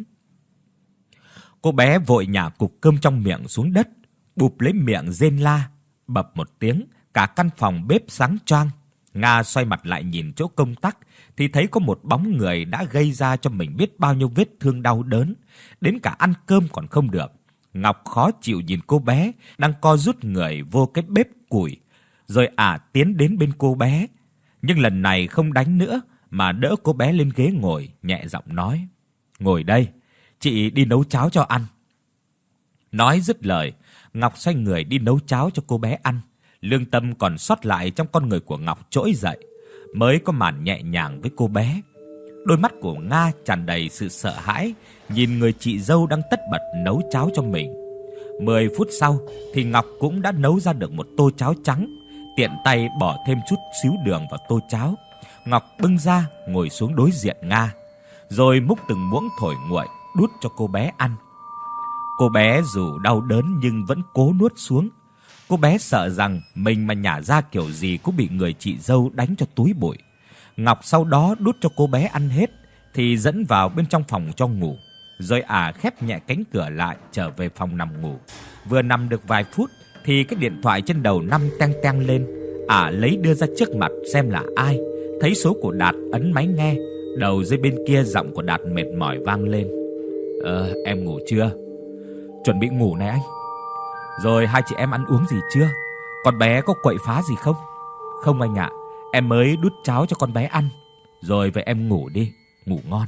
Cô bé vội nhả cục cơm trong miệng xuống đất, bụp lấy miệng rên la. Bập một tiếng, cả căn phòng bếp sáng choang. Nga xoay mặt lại nhìn chỗ công tắc thì thấy có một bóng người đã gây ra cho mình biết bao nhiêu vết thương đau đớn, đến cả ăn cơm còn không được. Ngọc khó chịu nhìn cô bé đang co rút người vô cái bếp củi, rồi ả tiến đến bên cô bé, nhưng lần này không đánh nữa mà đỡ cô bé lên ghế ngồi, nhẹ giọng nói: "Ngồi đây, chị đi nấu cháo cho ăn." Nói dứt lời, Ngọc xoay người đi nấu cháo cho cô bé ăn. Lương tâm còn sót lại trong con người của Ngọc trỗi dậy, mới có màn nhẹ nhàng với cô bé. Đôi mắt của Nga tràn đầy sự sợ hãi, nhìn người chị dâu đang tất bật nấu cháo cho mình. Mười phút sau thì Ngọc cũng đã nấu ra được một tô cháo trắng, tiện tay bỏ thêm chút xíu đường vào tô cháo. Ngọc bưng ra ngồi xuống đối diện Nga, rồi múc từng muỗng thổi nguội đút cho cô bé ăn. Cô bé dù đau đớn nhưng vẫn cố nuốt xuống. Cô bé sợ rằng mình mà nhả ra kiểu gì cũng bị người chị dâu đánh cho túi bụi. Ngọc sau đó đút cho cô bé ăn hết thì dẫn vào bên trong phòng cho ngủ, rồi ả khép nhẹ cánh cửa lại trở về phòng nằm ngủ. Vừa nằm được vài phút thì cái điện thoại trên đầu năm teng teng lên. Ả lấy đưa ra trước mặt xem là ai, thấy số của Đạt, ấn máy nghe. Đầu dây bên kia giọng của Đạt mệt mỏi vang lên: Ờ, em ngủ chưa? Chuẩn bị ngủ này anh. Rồi hai chị em ăn uống gì chưa? Con bé có quậy phá gì không? Không anh ạ, em mới đút cháo cho con bé ăn. Rồi vậy em ngủ đi, ngủ ngon.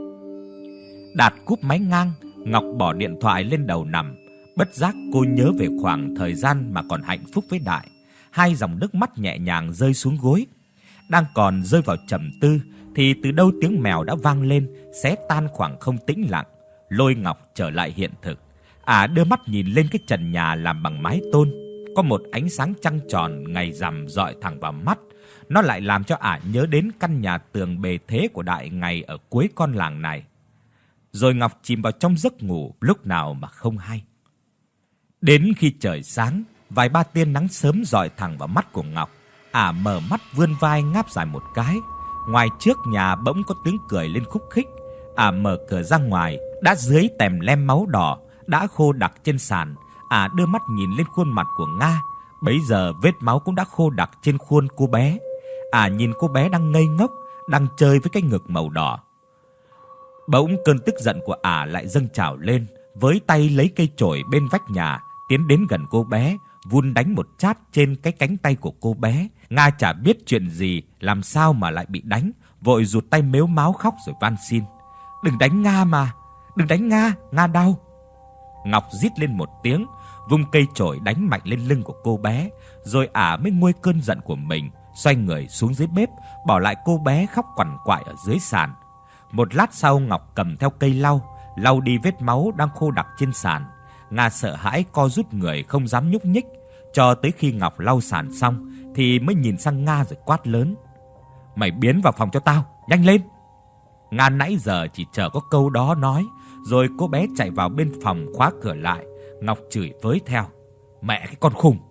Đạt cúp máy ngang, Ngọc bỏ điện thoại lên đầu nằm. Bất giác cô nhớ về khoảng thời gian mà còn hạnh phúc với Đại. Hai dòng nước mắt nhẹ nhàng rơi xuống gối. Đang còn rơi vào trầm tư thì từ đâu tiếng mèo đã vang lên, xé tan khoảng không tĩnh lặng, lôi Ngọc trở lại hiện thực. Ả à, đưa mắt nhìn lên cái trần nhà làm bằng mái tôn. Có một ánh sáng trăng tròn ngày rằm rọi thẳng vào mắt. Nó lại làm cho Ả à nhớ đến căn nhà tường bề thế của Đại ngày ở cuối con làng này. Rồi Ngọc chìm vào trong giấc ngủ lúc nào mà không hay. Đến khi trời sáng, vài ba tia nắng sớm rọi thẳng vào mắt của Ngọc. Ả à mở mắt vươn vai ngáp dài một cái. Ngoài trước nhà bỗng có tiếng cười lên khúc khích. Ả à mở cửa ra ngoài, đã dưới tèm lem máu đỏ đã khô đặc trên sàn. Ả à đưa mắt nhìn lên khuôn mặt của Nga. Bấy giờ vết máu cũng đã khô đặc trên khuôn cô bé. Ả à nhìn cô bé đang ngây ngốc, đang chơi với cái ngực màu đỏ. Bỗng cơn tức giận của Ả à lại dâng trào lên, với tay lấy cây chổi bên vách nhà, tiến đến gần cô bé, vun đánh một chát trên cái cánh tay của cô bé. Nga chả biết chuyện gì, làm sao mà lại bị đánh, vội rụt tay mếu máo khóc rồi van xin. Đừng đánh Nga mà, đừng đánh Nga, Nga đau. Ngọc rít lên một tiếng, vung cây chổi đánh mạnh lên lưng của cô bé, rồi Ả mới nguôi cơn giận của mình, xoay người xuống dưới bếp, bỏ lại cô bé khóc quằn quại ở dưới sàn. Một lát sau, Ngọc cầm theo cây lau, lau đi vết máu đang khô đặc trên sàn. Nga sợ hãi co rút người không dám nhúc nhích, cho tới khi Ngọc lau sàn xong thì mới nhìn sang Nga rồi quát lớn. Mày biến vào phòng cho tao, nhanh lên. Nga nãy giờ chỉ chờ có câu đó nói, rồi cô bé chạy vào bên phòng khóa cửa lại. Ngọc chửi với theo. Mẹ cái con khùng.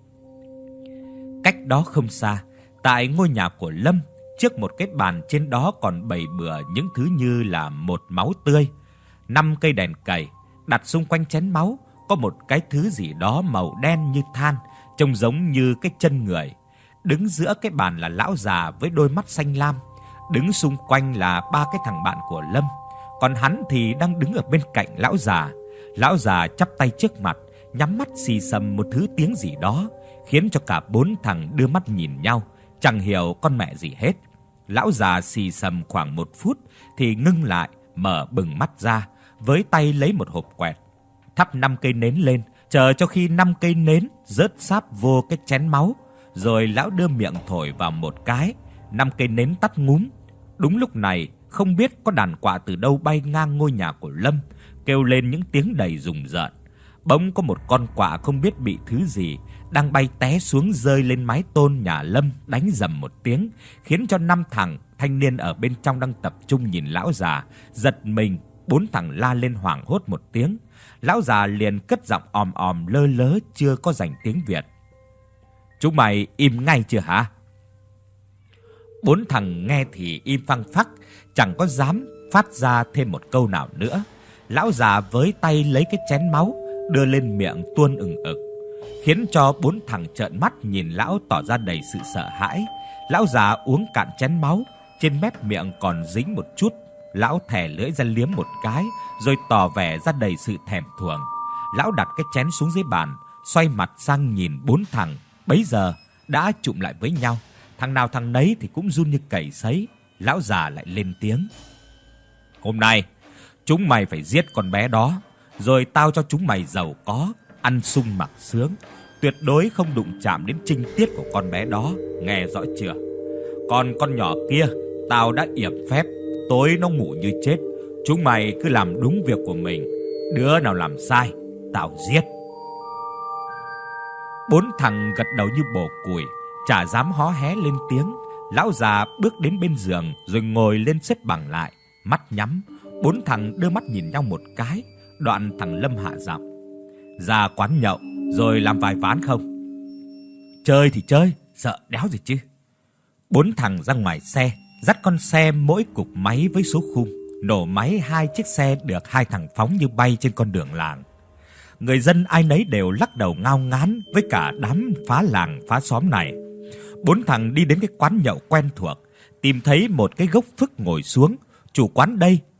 Cách đó không xa, tại ngôi nhà của Lâm, trước một cái bàn trên đó còn bày bừa những thứ như là một máu tươi, năm cây đèn cầy, đặt xung quanh chén máu có một cái thứ gì đó màu đen như than, trông giống như cái chân người. Đứng giữa cái bàn là lão già với đôi mắt xanh lam, đứng xung quanh là ba cái thằng bạn của Lâm, còn hắn thì đang đứng ở bên cạnh lão già. Lão già chắp tay trước mặt, nhắm mắt xì xầm một thứ tiếng gì đó, khiến cho cả bốn thằng đưa mắt nhìn nhau, chẳng hiểu con mẹ gì hết. Lão già xì xầm khoảng một phút thì ngưng lại, mở bừng mắt ra, với tay lấy một hộp quẹt, thắp năm cây nến lên, chờ cho khi năm cây nến rớt sáp vô cái chén máu, rồi lão đưa miệng thổi vào một cái, năm cây nến tắt ngúm. Đúng lúc này, không biết có đàn quạ từ đâu bay ngang ngôi nhà của Lâm, kêu lên những tiếng đầy rùng rợn. Bỗng có một con quạ không biết bị thứ gì đang bay té xuống, rơi lên mái tôn nhà Lâm, đánh rầm một tiếng, khiến cho năm thằng thanh niên ở bên trong đang tập trung nhìn lão già giật mình. Bốn thằng la lên hoảng hốt một tiếng. Lão già liền cất giọng òm òm lơ lớ chưa có dành tiếng Việt. Chúng mày im ngay chưa hả? Bốn thằng nghe thì im phăng phắc, chẳng có dám phát ra thêm một câu nào nữa. Lão già với tay lấy cái chén máu đưa lên miệng tuôn ừng ực, khiến cho bốn thằng trợn mắt nhìn lão tỏ ra đầy sự sợ hãi. Lão già uống cạn chén máu, trên mép miệng còn dính một chút. Lão thè lưỡi ra liếm một cái, rồi tỏ vẻ ra đầy sự thèm thuồng. Lão đặt cái chén xuống dưới bàn, xoay mặt sang nhìn bốn thằng bấy giờ đã chụm lại với nhau. Thằng nào thằng nấy thì cũng run như cầy sấy. Lão già lại lên tiếng. Hôm nay chúng mày phải giết con bé đó, rồi tao cho chúng mày giàu có, ăn sung mặc sướng. Tuyệt đối không đụng chạm đến trinh tiết của con bé đó, nghe rõ chưa? Còn con nhỏ kia, tao đã yểm phép, tối nó ngủ như chết. Chúng mày cứ làm đúng việc của mình, đứa nào làm sai, tao giết. Bốn thằng gật đầu như bổ củi, chả dám hó hé lên tiếng. Lão già bước đến bên giường, rồi ngồi lên xếp bằng lại, mắt nhắm. Bốn thằng đưa mắt nhìn nhau một cái, đoạn thằng Lâm hạ giọng. Ra quán nhậu, rồi làm vài ván không? Chơi thì chơi, sợ đéo gì chứ. Bốn thằng ra ngoài xe, dắt con xe mỗi cục máy với số khung, nổ máy hai chiếc xe được hai thằng phóng như bay trên con đường làng. Người dân ai nấy đều lắc đầu ngao ngán với cả đám phá làng phá xóm này. Bốn thằng đi đến cái quán nhậu quen thuộc, tìm thấy một cái gốc phức ngồi xuống. Chủ quán đây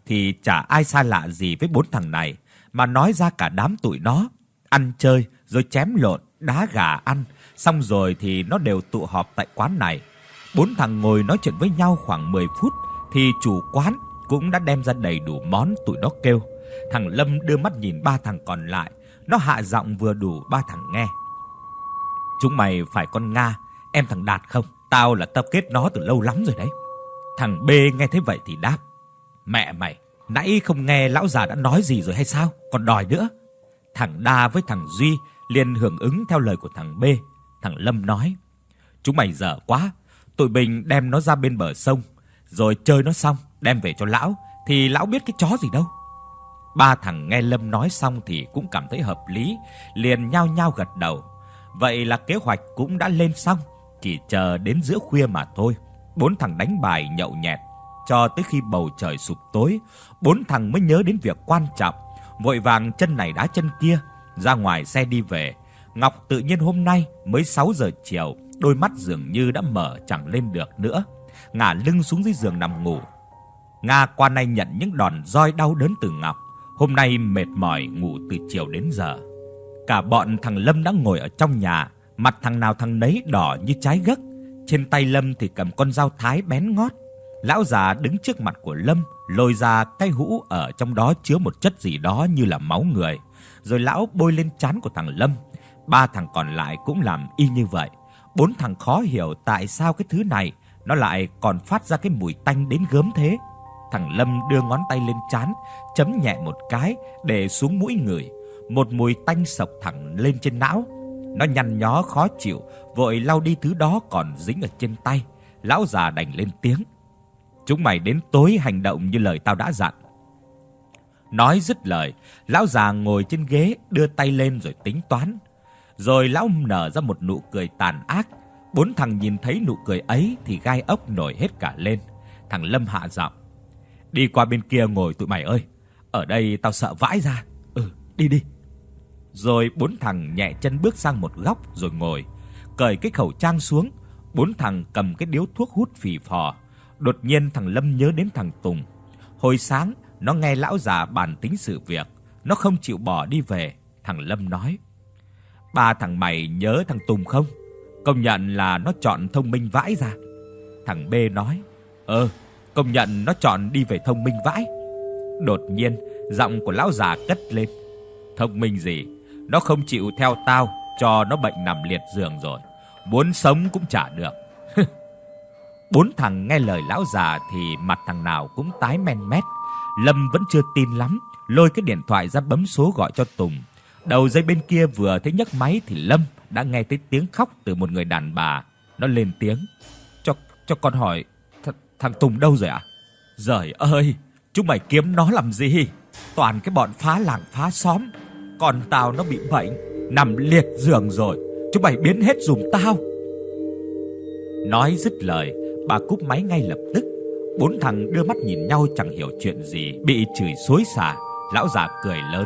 thì chả ai xa lạ gì với bốn thằng này, mà nói ra cả đám tụi nó ăn chơi rồi chém lộn, đá gà ăn, xong rồi thì nó đều tụ họp tại quán này. Bốn thằng ngồi nói chuyện với nhau khoảng mười phút thì chủ quán cũng đã đem ra đầy đủ món tụi nó kêu. Thằng Lâm đưa mắt nhìn ba thằng còn lại, nó hạ giọng vừa đủ ba thằng nghe. Chúng mày phải con Nga, em thằng Đạt không? Tao là tao kết nó từ lâu lắm rồi đấy. Thằng B nghe thấy vậy thì đáp: Mẹ mày, nãy không nghe lão già đã nói gì rồi hay sao? Còn đòi nữa. Thằng Đa với thằng Duy liền hưởng ứng theo lời của thằng B. Thằng Lâm nói: Chúng mày dở quá, tụi mình đem nó ra bên bờ sông, rồi chơi nó xong đem về cho lão thì lão biết cái chó gì đâu. Ba thằng nghe Lâm nói xong thì cũng cảm thấy hợp lý, liền nhao nhao gật đầu. Vậy là kế hoạch cũng đã lên xong, chỉ chờ đến giữa khuya mà thôi. Bốn thằng đánh bài nhậu nhẹt cho tới khi bầu trời sụp tối, bốn thằng mới nhớ đến việc quan trọng, vội vàng chân này đá chân kia ra ngoài xe đi về. Ngọc tự nhiên hôm nay mới sáu giờ chiều, đôi mắt dường như đã mở chẳng lên được nữa, ngả lưng xuống dưới giường nằm ngủ. Nga qua nay nhận những đòn roi đau đớn từ Ngọc, hôm nay mệt mỏi ngủ từ chiều đến giờ. Cả bọn thằng Lâm đã ngồi ở trong nhà, mặt thằng nào thằng nấy đỏ như trái gấc. Trên tay Lâm thì cầm con dao thái bén ngót. Lão già đứng trước mặt của Lâm, lôi ra cái hũ, ở trong đó chứa một chất gì đó như là máu người, rồi lão bôi lên trán của thằng Lâm. Ba thằng còn lại cũng làm y như vậy. Bốn thằng khó hiểu tại sao cái thứ này nó lại còn phát ra cái mùi tanh đến gớm thế. Thằng Lâm đưa ngón tay lên trán, chấm nhẹ một cái để xuống mũi ngửi. Một mùi tanh sộc thẳng lên trên não. Nó nhăn nhó khó chịu, vội lau đi thứ đó còn dính ở trên tay. Lão già đành lên tiếng: Chúng mày đến tối hành động như lời tao đã dặn. Nói dứt lời, lão già ngồi trên ghế đưa tay lên rồi tính toán. Rồi lão nở ra một nụ cười tàn ác. Bốn thằng nhìn thấy nụ cười ấy thì gai ốc nổi hết cả lên. Thằng Lâm hạ giọng: Đi qua bên kia ngồi tụi mày ơi, ở đây tao sợ vãi ra. Ừ, đi đi. Rồi bốn thằng nhẹ chân bước sang một góc rồi ngồi, cởi cái khẩu trang xuống. Bốn thằng cầm cái điếu thuốc hút phì phò. Đột nhiên thằng Lâm nhớ đến thằng Tùng. Hồi sáng nó nghe lão già bàn tính sự việc, nó không chịu bỏ đi về. Thằng Lâm nói: Ba thằng mày nhớ thằng Tùng không? Công nhận là nó chọn thông minh vãi ra. Thằng B nói: Ờ, công nhận nó chọn đi về thông minh vãi. Đột nhiên giọng của lão già cất lên: Thông minh gì, nó không chịu theo tao, cho nó bệnh nằm liệt giường rồi, muốn sống cũng chả được. Bốn thằng nghe lời lão già thì mặt thằng nào cũng tái men mét. Lâm vẫn chưa tin lắm, lôi cái điện thoại ra bấm số gọi cho Tùng. Đầu dây bên kia vừa thấy nhấc máy thì Lâm đã nghe thấy tiếng khóc từ một người đàn bà. Nó lên tiếng: Cho cho con hỏi, th- thằng Tùng đâu rồi ạ? À? Giời ơi, chúng mày kiếm nó làm gì? Toàn cái bọn phá làng phá xóm. Con tao nó bị bệnh, nằm liệt giường rồi. Chúng mày biến hết giùm tao. Nói dứt lời, bà cúp máy ngay lập tức. Bốn thằng đưa mắt nhìn nhau chẳng hiểu chuyện gì, bị chửi xối xả. Lão già cười lớn: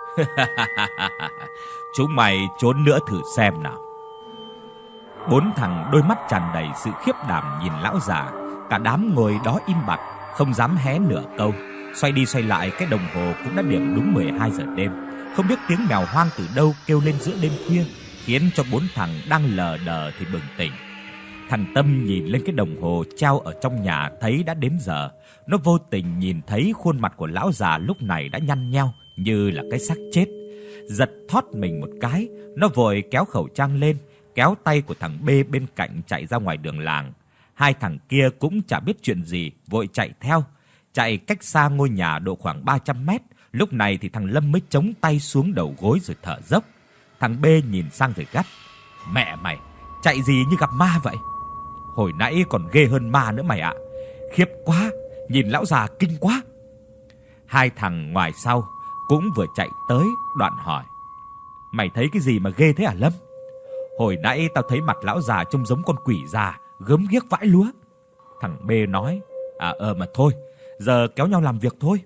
Chúng mày trốn nữa thử xem nào. Bốn thằng đôi mắt tràn đầy sự khiếp đảm nhìn lão già. Cả đám ngồi đó im bặt, không dám hé nửa câu. Xoay đi xoay lại, cái đồng hồ cũng đã điểm đúng mười hai giờ đêm. Không biết tiếng mèo hoang từ đâu kêu lên giữa đêm khuya, khiến cho bốn thằng đang lờ đờ thì bừng tỉnh. Thằng Tâm nhìn lên cái đồng hồ treo ở trong nhà thấy đã đến giờ. Nó vô tình nhìn thấy khuôn mặt của lão già lúc này đã nhăn nheo như là cái xác chết. Giật thót mình một cái, nó vội kéo khẩu trang lên, kéo tay của thằng B bên cạnh chạy ra ngoài đường làng. Hai thằng kia cũng chả biết chuyện gì, vội chạy theo. Chạy cách xa ngôi nhà độ khoảng ba trăm mét. Lúc này thì thằng Lâm mới chống tay xuống đầu gối rồi thở dốc. Thằng B nhìn sang rồi gắt: Mẹ mày, chạy gì như gặp ma vậy? Hồi nãy còn ghê hơn ma nữa mày ạ. Khiếp quá, nhìn lão già kinh quá. Hai thằng ngoài sau cũng vừa chạy tới, đoạn hỏi: Mày thấy cái gì mà ghê thế hả Lâm? Hồi nãy tao thấy mặt lão già trông giống con quỷ già, gớm ghiếc vãi lúa. Thằng B nói: À ờ mà thôi, giờ kéo nhau làm việc thôi.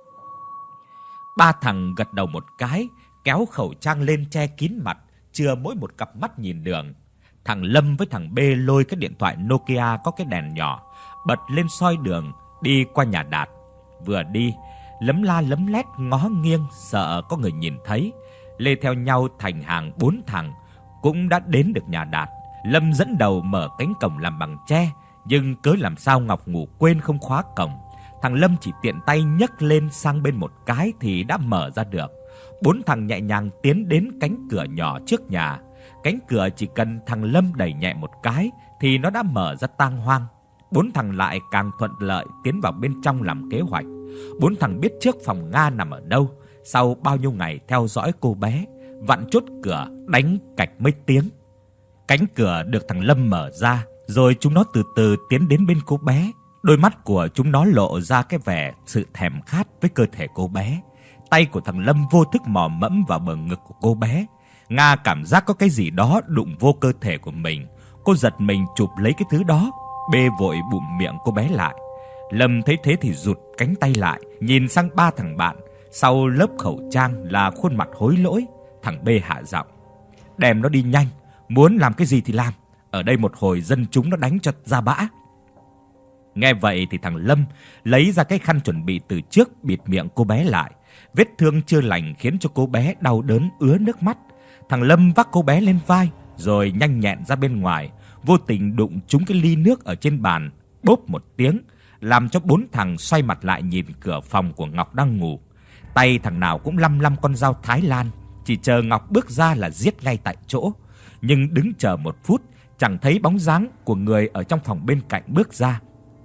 Ba thằng gật đầu một cái, kéo khẩu trang lên che kín mặt, chừa mỗi một cặp mắt nhìn đường. Thằng Lâm với thằng B lôi cái điện thoại Nokia có cái đèn nhỏ, bật lên soi đường, đi qua nhà Đạt. vừa đi, lấm la lấm lét ngó nghiêng sợ có người nhìn thấy. Lê theo nhau thành hàng bốn thằng cũng đã đến được nhà Đạt. Lâm dẫn đầu mở cánh cổng làm bằng tre, nhưng cớ làm sao Ngọc ngủ quên không khóa cổng. Thằng Lâm chỉ tiện tay nhấc lên sang bên một cái thì đã mở ra được. Bốn thằng nhẹ nhàng tiến đến cánh cửa nhỏ trước nhà. Cánh cửa chỉ cần thằng Lâm đẩy nhẹ một cái thì nó đã mở ra tang hoang. Bốn thằng lại càng thuận lợi tiến vào bên trong làm kế hoạch. Bốn thằng biết trước phòng Nga nằm ở đâu. Sau bao nhiêu ngày theo dõi cô bé, vặn chốt cửa, đánh cạch mấy tiếng. Cánh cửa được thằng Lâm mở ra, rồi chúng nó từ từ tiến đến bên cô bé. Đôi mắt của chúng nó lộ ra cái vẻ sự thèm khát với cơ thể cô bé. Tay của thằng Lâm vô thức mò mẫm vào bờ ngực của cô bé. Nga cảm giác có cái gì đó đụng vô cơ thể của mình. Cô giật mình chụp lấy cái thứ đó, bê vội bụm miệng cô bé lại. Lâm thấy thế thì rụt cánh tay lại, nhìn sang ba thằng bạn. Sau lớp khẩu trang là khuôn mặt hối lỗi. Thằng B hạ giọng: "Đem nó đi nhanh, muốn làm cái gì thì làm. Ở đây một hồi dân chúng nó đánh cho ra bã." Nghe vậy thì thằng Lâm lấy ra cái khăn chuẩn bị từ trước bịt miệng cô bé lại. Vết thương chưa lành khiến cho cô bé đau đớn ứa nước mắt. Thằng Lâm vác cô bé lên vai rồi nhanh nhẹn ra bên ngoài, vô tình đụng trúng cái ly nước ở trên bàn, bốp một tiếng, làm cho bốn thằng xoay mặt lại nhìn cửa phòng của Ngọc đang ngủ. Tay thằng nào cũng lăm lăm con dao Thái Lan, chỉ chờ Ngọc bước ra là giết ngay tại chỗ. Nhưng đứng chờ một phút, chẳng thấy bóng dáng của người ở trong phòng bên cạnh bước ra.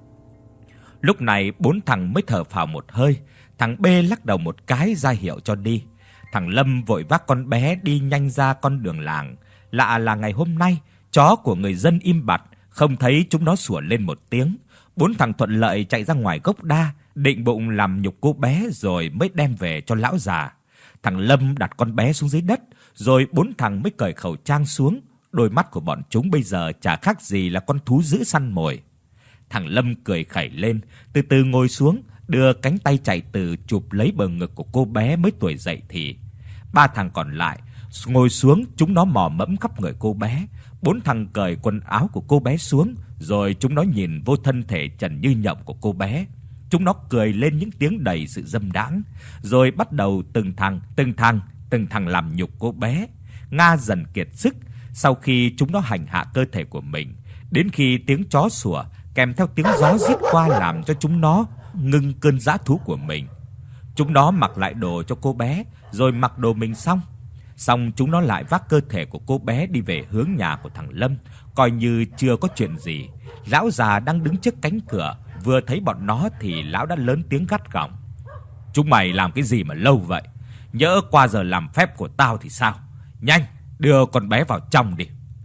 Lúc này bốn thằng mới thở phào một hơi. Thằng B lắc đầu một cái ra hiệu cho đi. Thằng Lâm vội vác con bé đi nhanh ra con đường làng. Lạ là ngày hôm nay chó của người dân im bặt, không thấy chúng nó sủa lên một tiếng. Bốn thằng thuận lợi chạy ra ngoài gốc đa, định bụng làm nhục cô bé rồi mới đem về cho lão già. Thằng Lâm đặt con bé xuống dưới đất, rồi bốn thằng mới cởi khẩu trang xuống. Đôi mắt của bọn chúng bây giờ chả khác gì là con thú dữ săn mồi. Thằng Lâm cười khẩy lên, từ từ ngồi xuống, đưa cánh tay chạy từ chụp lấy bờ ngực của cô bé mới tuổi dậy thì. Ba thằng còn lại ngồi xuống, chúng nó mò mẫm khắp người cô bé. Bốn thằng cởi quần áo của cô bé xuống, rồi chúng nó nhìn vô thân thể trần như nhộng của cô bé. Chúng nó cười lên những tiếng đầy sự dâm đãng, rồi bắt đầu từng thằng, từng thằng, từng thằng làm nhục cô bé. Nga dần kiệt sức sau khi chúng nó hành hạ cơ thể của mình, đến khi tiếng chó sủa kèm theo tiếng gió rít qua làm cho chúng nó ngưng cơn dã thú của mình. Chúng nó mặc lại đồ cho cô bé, rồi mặc đồ mình xong. Xong chúng nó lại vác cơ thể của cô bé đi về hướng nhà của thằng Lâm, coi như chưa có chuyện gì. Lão già đang đứng trước cánh cửa, vừa thấy bọn nó thì lão đã lớn tiếng gắt gỏng: "Chúng mày làm cái gì mà lâu vậy? Nhỡ qua giờ làm phép của tao thì sao? Nhanh, đưa con bé vào trong đi."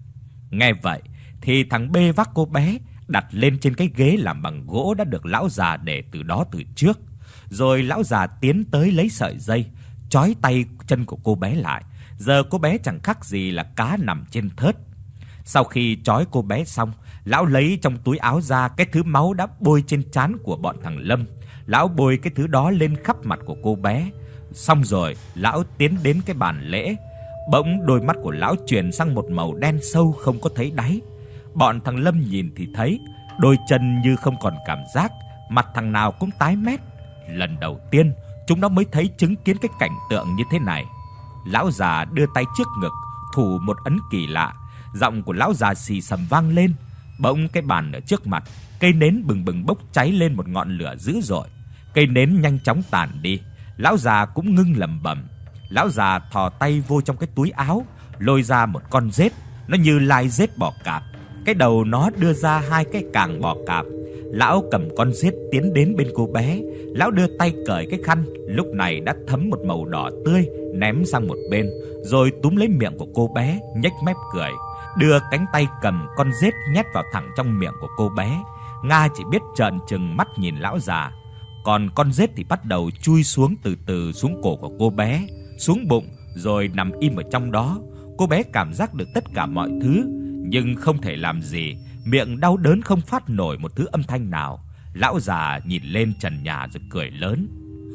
Nghe vậy thì thằng B vác cô bé đặt lên trên cái ghế làm bằng gỗ đã được lão già để từ đó từ trước. Rồi lão già tiến tới lấy sợi dây, trói tay chân của cô bé lại. Giờ cô bé chẳng khác gì là cá nằm trên thớt. Sau khi trói cô bé xong, lão lấy trong túi áo ra cái thứ máu đã bôi trên trán của bọn thằng Lâm. Lão bôi cái thứ đó lên khắp mặt của cô bé. Xong rồi, lão tiến đến cái bàn lễ. Bỗng đôi mắt của lão chuyển sang một màu đen sâu không có thấy đáy. Bọn thằng Lâm nhìn thì thấy đôi chân như không còn cảm giác, mặt thằng nào cũng tái mét. Lần đầu tiên chúng nó mới thấy chứng kiến cái cảnh tượng như thế này. Lão già đưa tay trước ngực, thủ một ấn kỳ lạ. Giọng của lão già xì xầm vang lên. Bỗng cái bàn ở trước mặt, cây nến bừng bừng bốc cháy lên một ngọn lửa dữ dội. Cây nến nhanh chóng tàn đi. Lão già cũng ngưng lẩm bẩm. Lão già thò tay vô trong cái túi áo, lôi ra một con rết, nó như lai rết bò cạp. Cái đầu nó đưa ra hai cái càng bò cạp. Lão cầm con rết tiến đến bên cô bé. Lão đưa tay cởi cái khăn, lúc này đã thấm một màu đỏ tươi, ném sang một bên, rồi túm lấy miệng của cô bé, nhếch mép cười, đưa cánh tay cầm con rết nhét vào thẳng trong miệng của cô bé. Nga chỉ biết trợn trừng mắt nhìn lão già. Còn con rết thì bắt đầu chui xuống từ từ xuống cổ của cô bé, xuống bụng, rồi nằm im ở trong đó. Cô bé cảm giác được tất cả mọi thứ, nhưng không thể làm gì, miệng đau đớn không phát nổi một thứ âm thanh nào. Lão già nhìn lên trần nhà rồi cười lớn.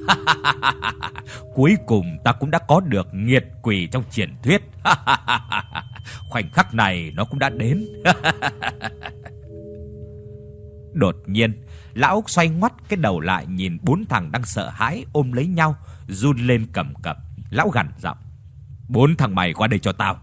Cuối cùng ta cũng đã có được nghiệt quỷ trong truyền thuyết. Khoảnh khắc này nó cũng đã đến. Đột nhiên, lão xoay ngoắt cái đầu lại nhìn bốn thằng đang sợ hãi ôm lấy nhau, run lên cầm cập. Lão gằn giọng: "Bốn thằng mày qua đây cho tao."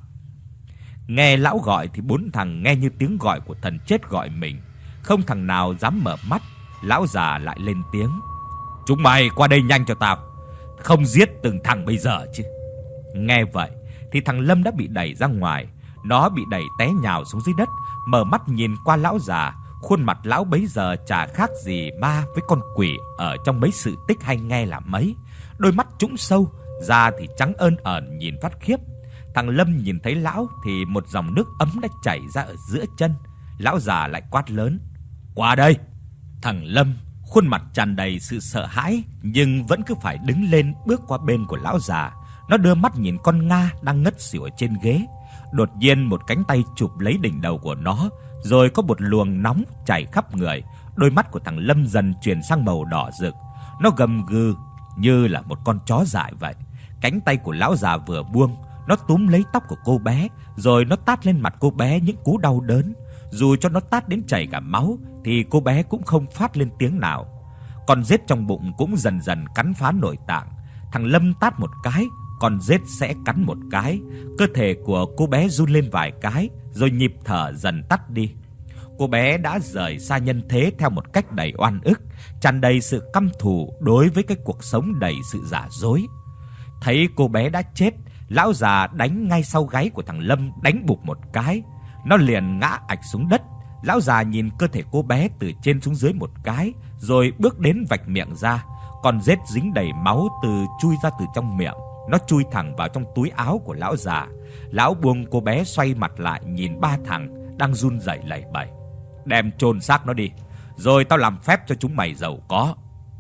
Nghe lão gọi thì bốn thằng nghe như tiếng gọi của thần chết gọi mình, không thằng nào dám mở mắt. Lão già lại lên tiếng: "Chúng mày qua đây nhanh cho tao, không giết từng thằng bây giờ chứ." Nghe vậy thì thằng Lâm đã bị đẩy ra ngoài, nó bị đẩy té nhào xuống dưới đất, mở mắt nhìn qua lão già. Khuôn mặt lão bấy giờ chả khác gì ma với con quỷ ở trong mấy sự tích hay nghe là mấy. Đôi mắt trũng sâu, da thì trắng ơn ẩn nhìn phát khiếp. Thằng Lâm nhìn thấy lão thì một dòng nước ấm đã chảy ra ở giữa chân. Lão già lại quát lớn: "Qua đây!" Thằng Lâm khuôn mặt tràn đầy sự sợ hãi nhưng vẫn cứ phải đứng lên bước qua bên của lão già. Nó đưa mắt nhìn con Nga đang ngất xỉu ở trên ghế. Đột nhiên một cánh tay chụp lấy đỉnh đầu của nó, rồi có một luồng nóng chảy khắp người. Đôi mắt của thằng Lâm dần chuyển sang màu đỏ rực. Nó gầm gừ như là một con chó dại vậy. Cánh tay của lão già vừa buông, nó túm lấy tóc của cô bé, rồi nó tát lên mặt cô bé những cú đau đớn. Dù cho nó tát đến chảy cả máu thì cô bé cũng không phát lên tiếng nào. Con rết trong bụng cũng dần dần cắn phá nội tạng. Thằng Lâm tát một cái, con rết sẽ cắn một cái. Cơ thể của cô bé run lên vài cái, rồi nhịp thở dần tắt đi. Cô bé đã rời xa nhân thế theo một cách đầy oan ức, tràn đầy sự căm thù đối với cái cuộc sống đầy sự giả dối. Thấy cô bé đã chết, lão già đánh ngay sau gáy của thằng Lâm, đánh bụp một cái. Nó liền ngã ạch xuống đất. Lão già nhìn cơ thể cô bé từ trên xuống dưới một cái, rồi bước đến vạch miệng ra. Con rết dính đầy máu từ chui ra từ trong miệng. Nó chui thẳng vào trong túi áo của lão già. Lão buông cô bé xoay mặt lại nhìn ba thằng đang run rẩy lẩy bẩy: "Đem chôn xác nó đi, rồi tao làm phép cho chúng mày giàu có."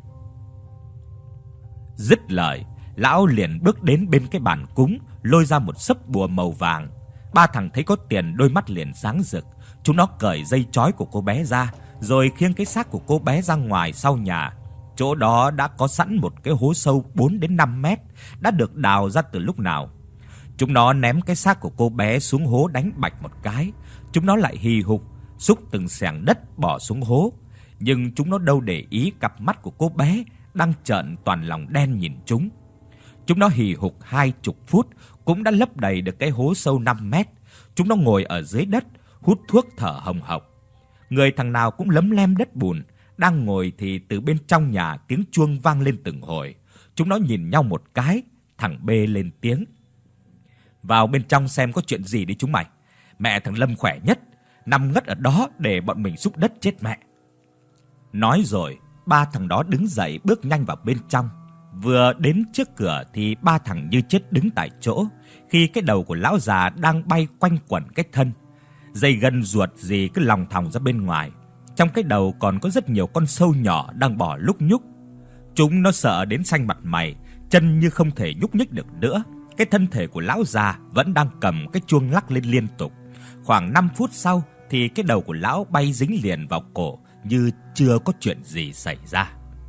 Dứt lời, lão liền bước đến bên cái bàn cúng, lôi ra một xấp bùa màu vàng. Ba thằng thấy có tiền đôi mắt liền sáng rực. Chúng nó cởi dây trói của cô bé ra, rồi khiêng cái xác của cô bé ra ngoài sau nhà. Chỗ đó đã có sẵn một cái hố sâu bốn đến năm mét, đã được đào ra từ lúc nào. Chúng nó ném cái xác của cô bé xuống hố đánh bạch một cái. Chúng nó lại hì hục xúc từng xẻng đất bỏ xuống hố. Nhưng chúng nó đâu để ý cặp mắt của cô bé đang trợn toàn lòng đen nhìn chúng. Chúng nó hì hục hai chục phút cũng đã lấp đầy được cái hố sâu năm mét. Chúng nó ngồi ở dưới đất, hút thuốc thở hồng hộc. Người thằng nào cũng lấm lem đất bùn. Đang ngồi thì từ bên trong nhà tiếng chuông vang lên từng hồi. Chúng nó nhìn nhau một cái, thằng B lên tiếng: "Vào bên trong xem có chuyện gì đi chúng mày. Mẹ thằng Lâm khỏe nhất, nằm ngất ở đó để bọn mình xúc đất chết mẹ." Nói rồi, ba thằng đó đứng dậy bước nhanh vào bên trong. Vừa đến trước cửa thì ba thằng như chết đứng tại chỗ, khi cái đầu của lão già đang bay quanh quẩn cái thân. Dây gân ruột gì cứ lòng thòng ra bên ngoài. Trong cái đầu còn có rất nhiều con sâu nhỏ đang bò lúc nhúc. Chúng nó sợ đến xanh mặt mày, chân như không thể nhúc nhích được nữa. Cái thân thể của lão già vẫn đang cầm cái chuông lắc lên liên tục. Khoảng năm phút sau thì cái đầu của lão bay dính liền vào cổ như chưa có chuyện gì xảy ra.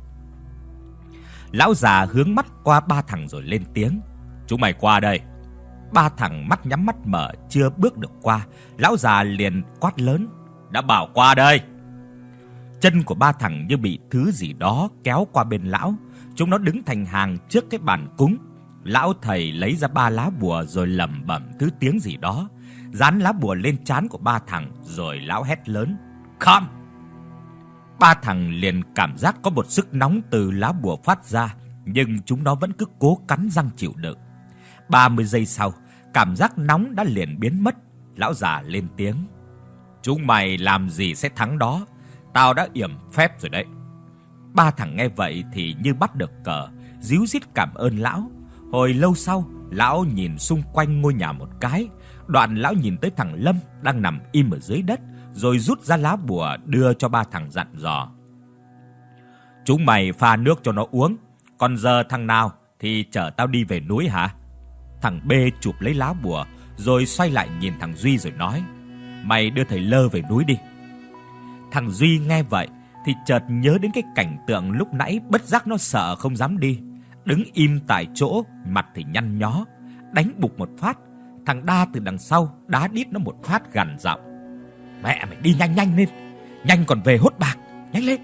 Lão già hướng mắt qua ba thằng rồi lên tiếng: "Chúng mày qua đây." Ba thằng mắt nhắm mắt mở chưa bước được qua, lão già liền quát lớn: "Đã bảo qua đây." Chân của ba thằng như bị thứ gì đó kéo qua bên lão. Chúng nó đứng thành hàng trước cái bàn cúng. Lão thầy lấy ra ba lá bùa rồi lẩm bẩm thứ tiếng gì đó, dán lá bùa lên trán của ba thằng, rồi lão hét lớn: "Come!" Ba thằng liền cảm giác có một sức nóng từ lá bùa phát ra, nhưng chúng nó vẫn cứ cố cắn răng chịu đựng. ba mươi giây sau, cảm giác nóng đã liền biến mất. Lão già lên tiếng: "Chúng mày làm gì sẽ thắng đó, tao đã yểm phép rồi đấy." Ba thằng nghe vậy thì như bắt được cờ, ríu rít cảm ơn lão. Hồi lâu sau, lão nhìn xung quanh ngôi nhà một cái, đoạn lão nhìn tới thằng Lâm đang nằm im ở dưới đất, rồi rút ra lá bùa đưa cho ba thằng dặn dò: "Chúng mày pha nước cho nó uống, còn giờ thằng nào thì chở tao đi về núi hả?" Thằng B chụp lấy lá bùa rồi xoay lại nhìn thằng Duy rồi nói: "Mày đưa thầy Lơ về núi đi." Thằng Duy nghe vậy thì chợt nhớ đến cái cảnh tượng lúc nãy, bất giác nó sợ không dám đi, đứng im tại chỗ, mặt thì nhăn nhó. Đánh bục một phát, thằng Đa từ đằng sau đá đít nó một phát gằn giọng: "Mẹ mày đi nhanh nhanh lên, nhanh còn về hốt bạc, nhanh lên.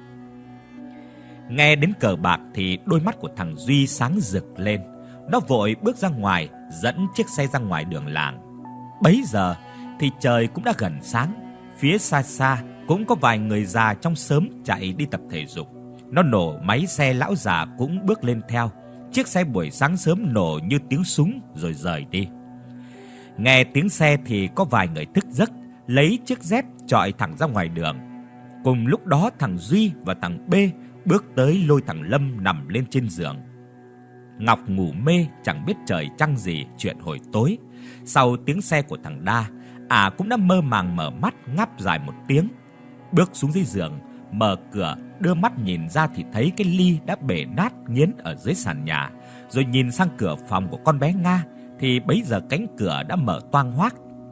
Nghe đến cờ bạc thì đôi mắt của thằng Duy sáng rực lên. Nó vội bước ra ngoài, dẫn chiếc xe ra ngoài đường làng. Bấy giờ thì trời cũng đã gần sáng. Phía xa xa cũng có vài người già trong xóm chạy đi tập thể dục. Nó nổ máy xe, lão già cũng bước lên theo. Chiếc xe buổi sáng sớm nổ như tiếng súng rồi rời đi. Nghe tiếng xe thì có vài người thức giấc, lấy chiếc dép chọi thẳng ra ngoài đường. Cùng lúc đó thằng Duy và thằng B bước tới lôi thằng Lâm nằm lên trên giường. Ngọc ngủ mê chẳng biết trời trăng gì chuyện hồi tối. Sau tiếng xe của thằng Đa, ả à cũng đã mơ màng mở mắt ngáp dài một tiếng. Bước xuống dưới giường, mở cửa, đưa mắt nhìn ra thì thấy cái ly đã bể nát nghiến ở dưới sàn nhà. Rồi nhìn sang cửa phòng của con bé Nga thì bấy giờ cánh cửa đã mở toang hoác.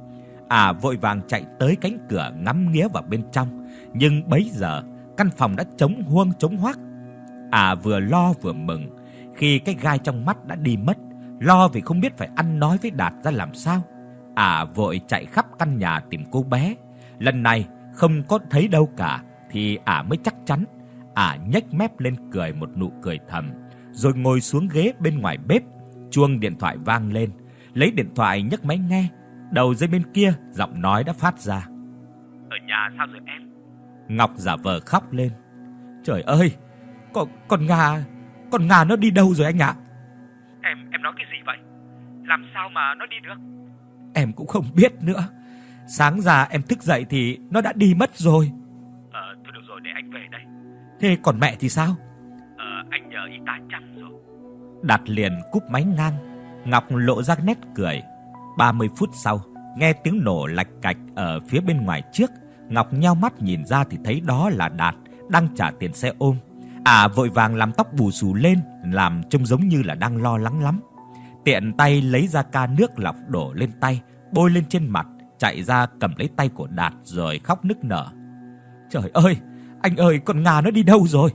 À vội vàng chạy tới cánh cửa ngắm nghía vào bên trong, nhưng bấy giờ căn phòng đã trống huông trống hoác. À vừa lo vừa mừng khi cái gai trong mắt đã đi mất, lo vì không biết phải ăn nói với Đạt ra làm sao. À vội chạy khắp căn nhà tìm cô bé. Lần này không có thấy đâu cả thì ả à mới chắc chắn. Ả à nhếch mép lên cười một nụ cười thầm, rồi ngồi xuống ghế bên ngoài bếp. Chuông điện thoại vang lên, lấy điện thoại nhấc máy nghe. Đầu dây bên kia giọng nói đã phát ra: Ở nhà sao rồi em? Ngọc giả vờ khóc lên: Trời ơi, con, con Nga, con Nga nó đi đâu rồi anh ạ? Em, em nói cái gì vậy? Làm sao mà nó đi được? Em cũng không biết nữa. Sáng ra em thức dậy thì nó đã đi mất rồi. Ờ, thôi được rồi, để anh về đây. Thế còn mẹ thì sao? Ờ, anh nhờ y tá chăm rồi. Đạt liền cúp máy ngang. Ngọc lộ ra nét cười. ba mươi phút sau, nghe tiếng nổ lạch cạch ở phía bên ngoài trước. Ngọc nheo mắt nhìn ra thì thấy đó là Đạt đang trả tiền xe ôm. À vội vàng làm tóc bù xù lên, làm trông giống như là đang lo lắng lắm. Tiện tay lấy ra ca nước lọc đổ lên tay, bôi lên trên mặt, chạy ra cầm lấy tay của Đạt rồi khóc nức nở: Trời ơi, anh ơi, con Nga nó đi đâu rồi?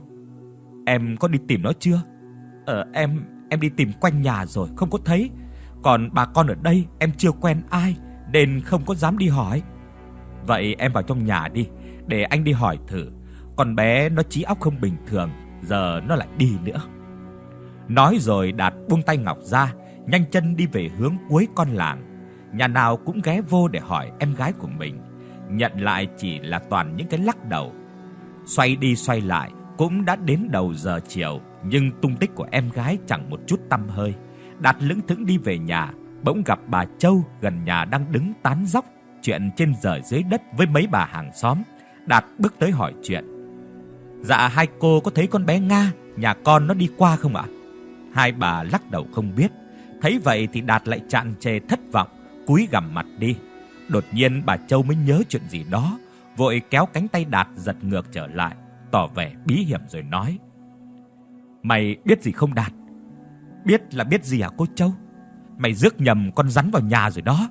Em có đi tìm nó chưa? Ờ, em em đi tìm quanh nhà rồi, không có thấy. Còn bà con ở đây em chưa quen ai nên không có dám đi hỏi. Vậy em vào trong nhà đi, để anh đi hỏi thử. Con bé nó trí óc không bình thường, giờ nó lại đi nữa. Nói rồi Đạt buông tay Ngọc ra, nhanh chân đi về hướng cuối con làng. Nhà nào cũng ghé vô để hỏi em gái của mình, nhận lại chỉ là toàn những cái lắc đầu. Xoay đi xoay lại cũng đã đến đầu giờ chiều, nhưng tung tích của em gái chẳng một chút tăm hơi. Đạt lững thững đi về nhà, bỗng gặp bà Châu gần nhà đang đứng tán dóc chuyện trên trời dưới đất với mấy bà hàng xóm. Đạt bước tới hỏi chuyện: Dạ hai cô có thấy con bé Nga nhà con nó đi qua không ạ? Hai bà lắc đầu không biết. Thấy vậy thì Đạt lại tràn trề thất vọng, cúi gằm mặt đi. Đột nhiên bà Châu mới nhớ chuyện gì đó, vội kéo cánh tay Đạt giật ngược trở lại, tỏ vẻ bí hiểm rồi nói: Mày biết gì không Đạt? Biết là biết gì hả cô Châu? Mày rước nhầm con rắn vào nhà rồi đó.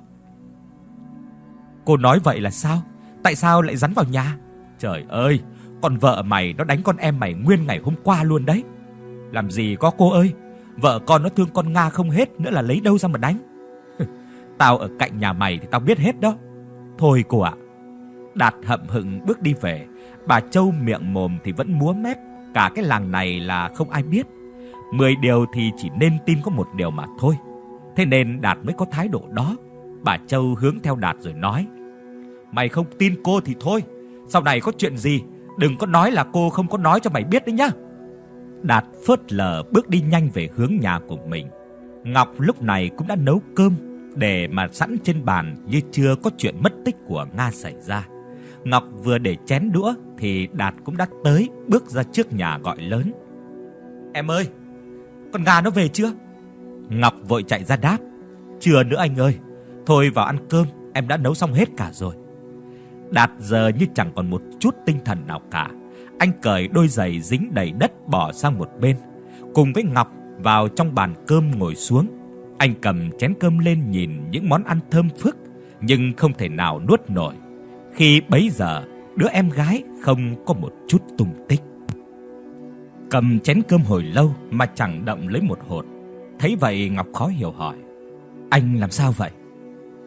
Cô nói vậy là sao? Tại sao lại rắn vào nhà? Trời ơi, con vợ mày nó đánh con em mày nguyên ngày hôm qua luôn đấy. Làm gì có cô ơi, vợ con nó thương con Nga không hết nữa là lấy đâu ra mà đánh. Tao ở cạnh nhà mày thì tao biết hết đó. Thôi cô ạ. Đạt hậm hực bước đi về. Bà Châu miệng mồm thì vẫn múa mép, cả cái làng này là không ai biết. Mười điều thì chỉ nên tin có một điều mà thôi. Thế nên Đạt mới có thái độ đó. Bà Châu hướng theo Đạt rồi nói: Mày không tin cô thì thôi, sau này có chuyện gì đừng có nói là cô không có nói cho mày biết đấy nhá. Đạt phớt lờ bước đi nhanh về hướng nhà của mình. Ngọc lúc này cũng đã nấu cơm để mà sẵn trên bàn như chưa có chuyện mất tích của Nga xảy ra. Ngọc vừa để chén đũa thì Đạt cũng đã tới, bước ra trước nhà gọi lớn: Em ơi, con Nga nó về chưa? Ngọc vội chạy ra đáp: Chưa nữa anh ơi, thôi vào ăn cơm, em đã nấu xong hết cả rồi. Đạt giờ như chẳng còn một chút tinh thần nào cả. Anh cởi đôi giày dính đầy đất bỏ sang một bên, cùng với Ngọc vào trong bàn cơm ngồi xuống. Anh cầm chén cơm lên nhìn những món ăn thơm phức, nhưng không thể nào nuốt nổi. Khi bấy giờ đứa em gái không có một chút tung tích. Cầm chén cơm hồi lâu mà chẳng động lấy một hột. Thấy vậy Ngọc khó hiểu hỏi: Anh làm sao vậy?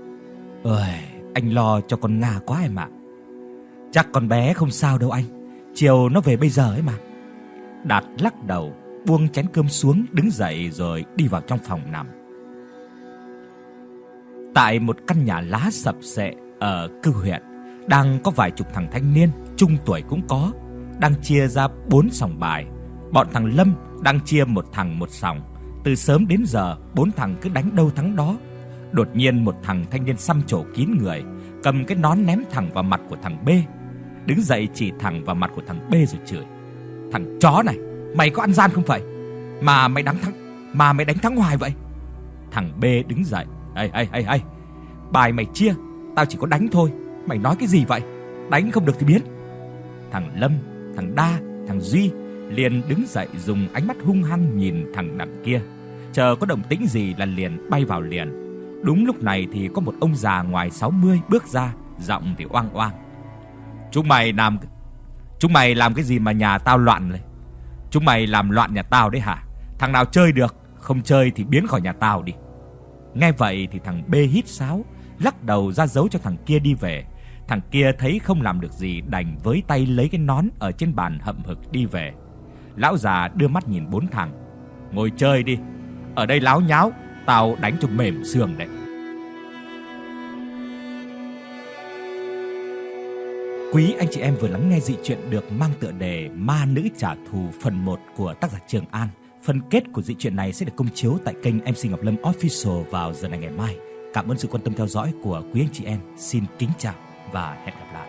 Ơi, anh lo cho con Nga quá em ạ. Chắc con bé không sao đâu anh, chiều nó về bây giờ ấy mà. Đạt lắc đầu, buông chén cơm xuống, đứng dậy rồi đi vào trong phòng nằm. Tại một căn nhà lá sập xệ ở Cư Huyện, đang có vài chục thằng thanh niên, trung tuổi cũng có, đang chia ra bốn sòng bài. Bọn thằng Lâm đang chia một thằng một sòng. Từ sớm đến giờ, bốn thằng cứ đánh đâu thắng đó. Đột nhiên một thằng thanh niên xăm trổ kín người, cầm cái nón ném thẳng vào mặt của thằng B. Đứng dậy chỉ thẳng vào mặt của thằng B rồi chửi: "Thằng chó này, mày có ăn gian không vậy? Mà mày đánh thắng, mà mày đánh thắng hoài vậy?" Thằng B đứng dậy: "Ê ê ê ê, bài mày chia, tao chỉ có đánh thôi, mày nói cái gì vậy? Đánh không được thì biến." Thằng Lâm, thằng Đa, thằng Duy liền đứng dậy dùng ánh mắt hung hăng nhìn thằng đằng kia, chờ có động tĩnh gì là liền bay vào liền. Đúng lúc này thì có một ông già ngoài sáu mươi bước ra, giọng thì oang oang: "Chúng mày làm Chúng mày làm cái gì mà nhà tao loạn rồi? Chúng mày làm loạn nhà tao đấy hả? Thằng nào chơi được, không chơi thì biến khỏi nhà tao đi." Nghe vậy thì thằng B hít sáo, lắc đầu ra dấu cho thằng kia đi về. Thằng kia thấy không làm được gì đành với tay lấy cái nón ở trên bàn hậm hực đi về. Lão già đưa mắt nhìn bốn thằng: "Ngồi chơi đi, ở đây láo nháo, tao đánh cho mềm xương đấy." Quý anh chị em vừa lắng nghe dị truyện được mang tựa đề Ma Nữ Trả Thù phần một của tác giả Trường An. Phần kết của dị truyện này sẽ được công chiếu tại kênh em xê Ngọc Lâm Official vào giờ này ngày mai. Cảm ơn sự quan tâm theo dõi của quý anh chị em. Xin kính chào và hẹn gặp lại.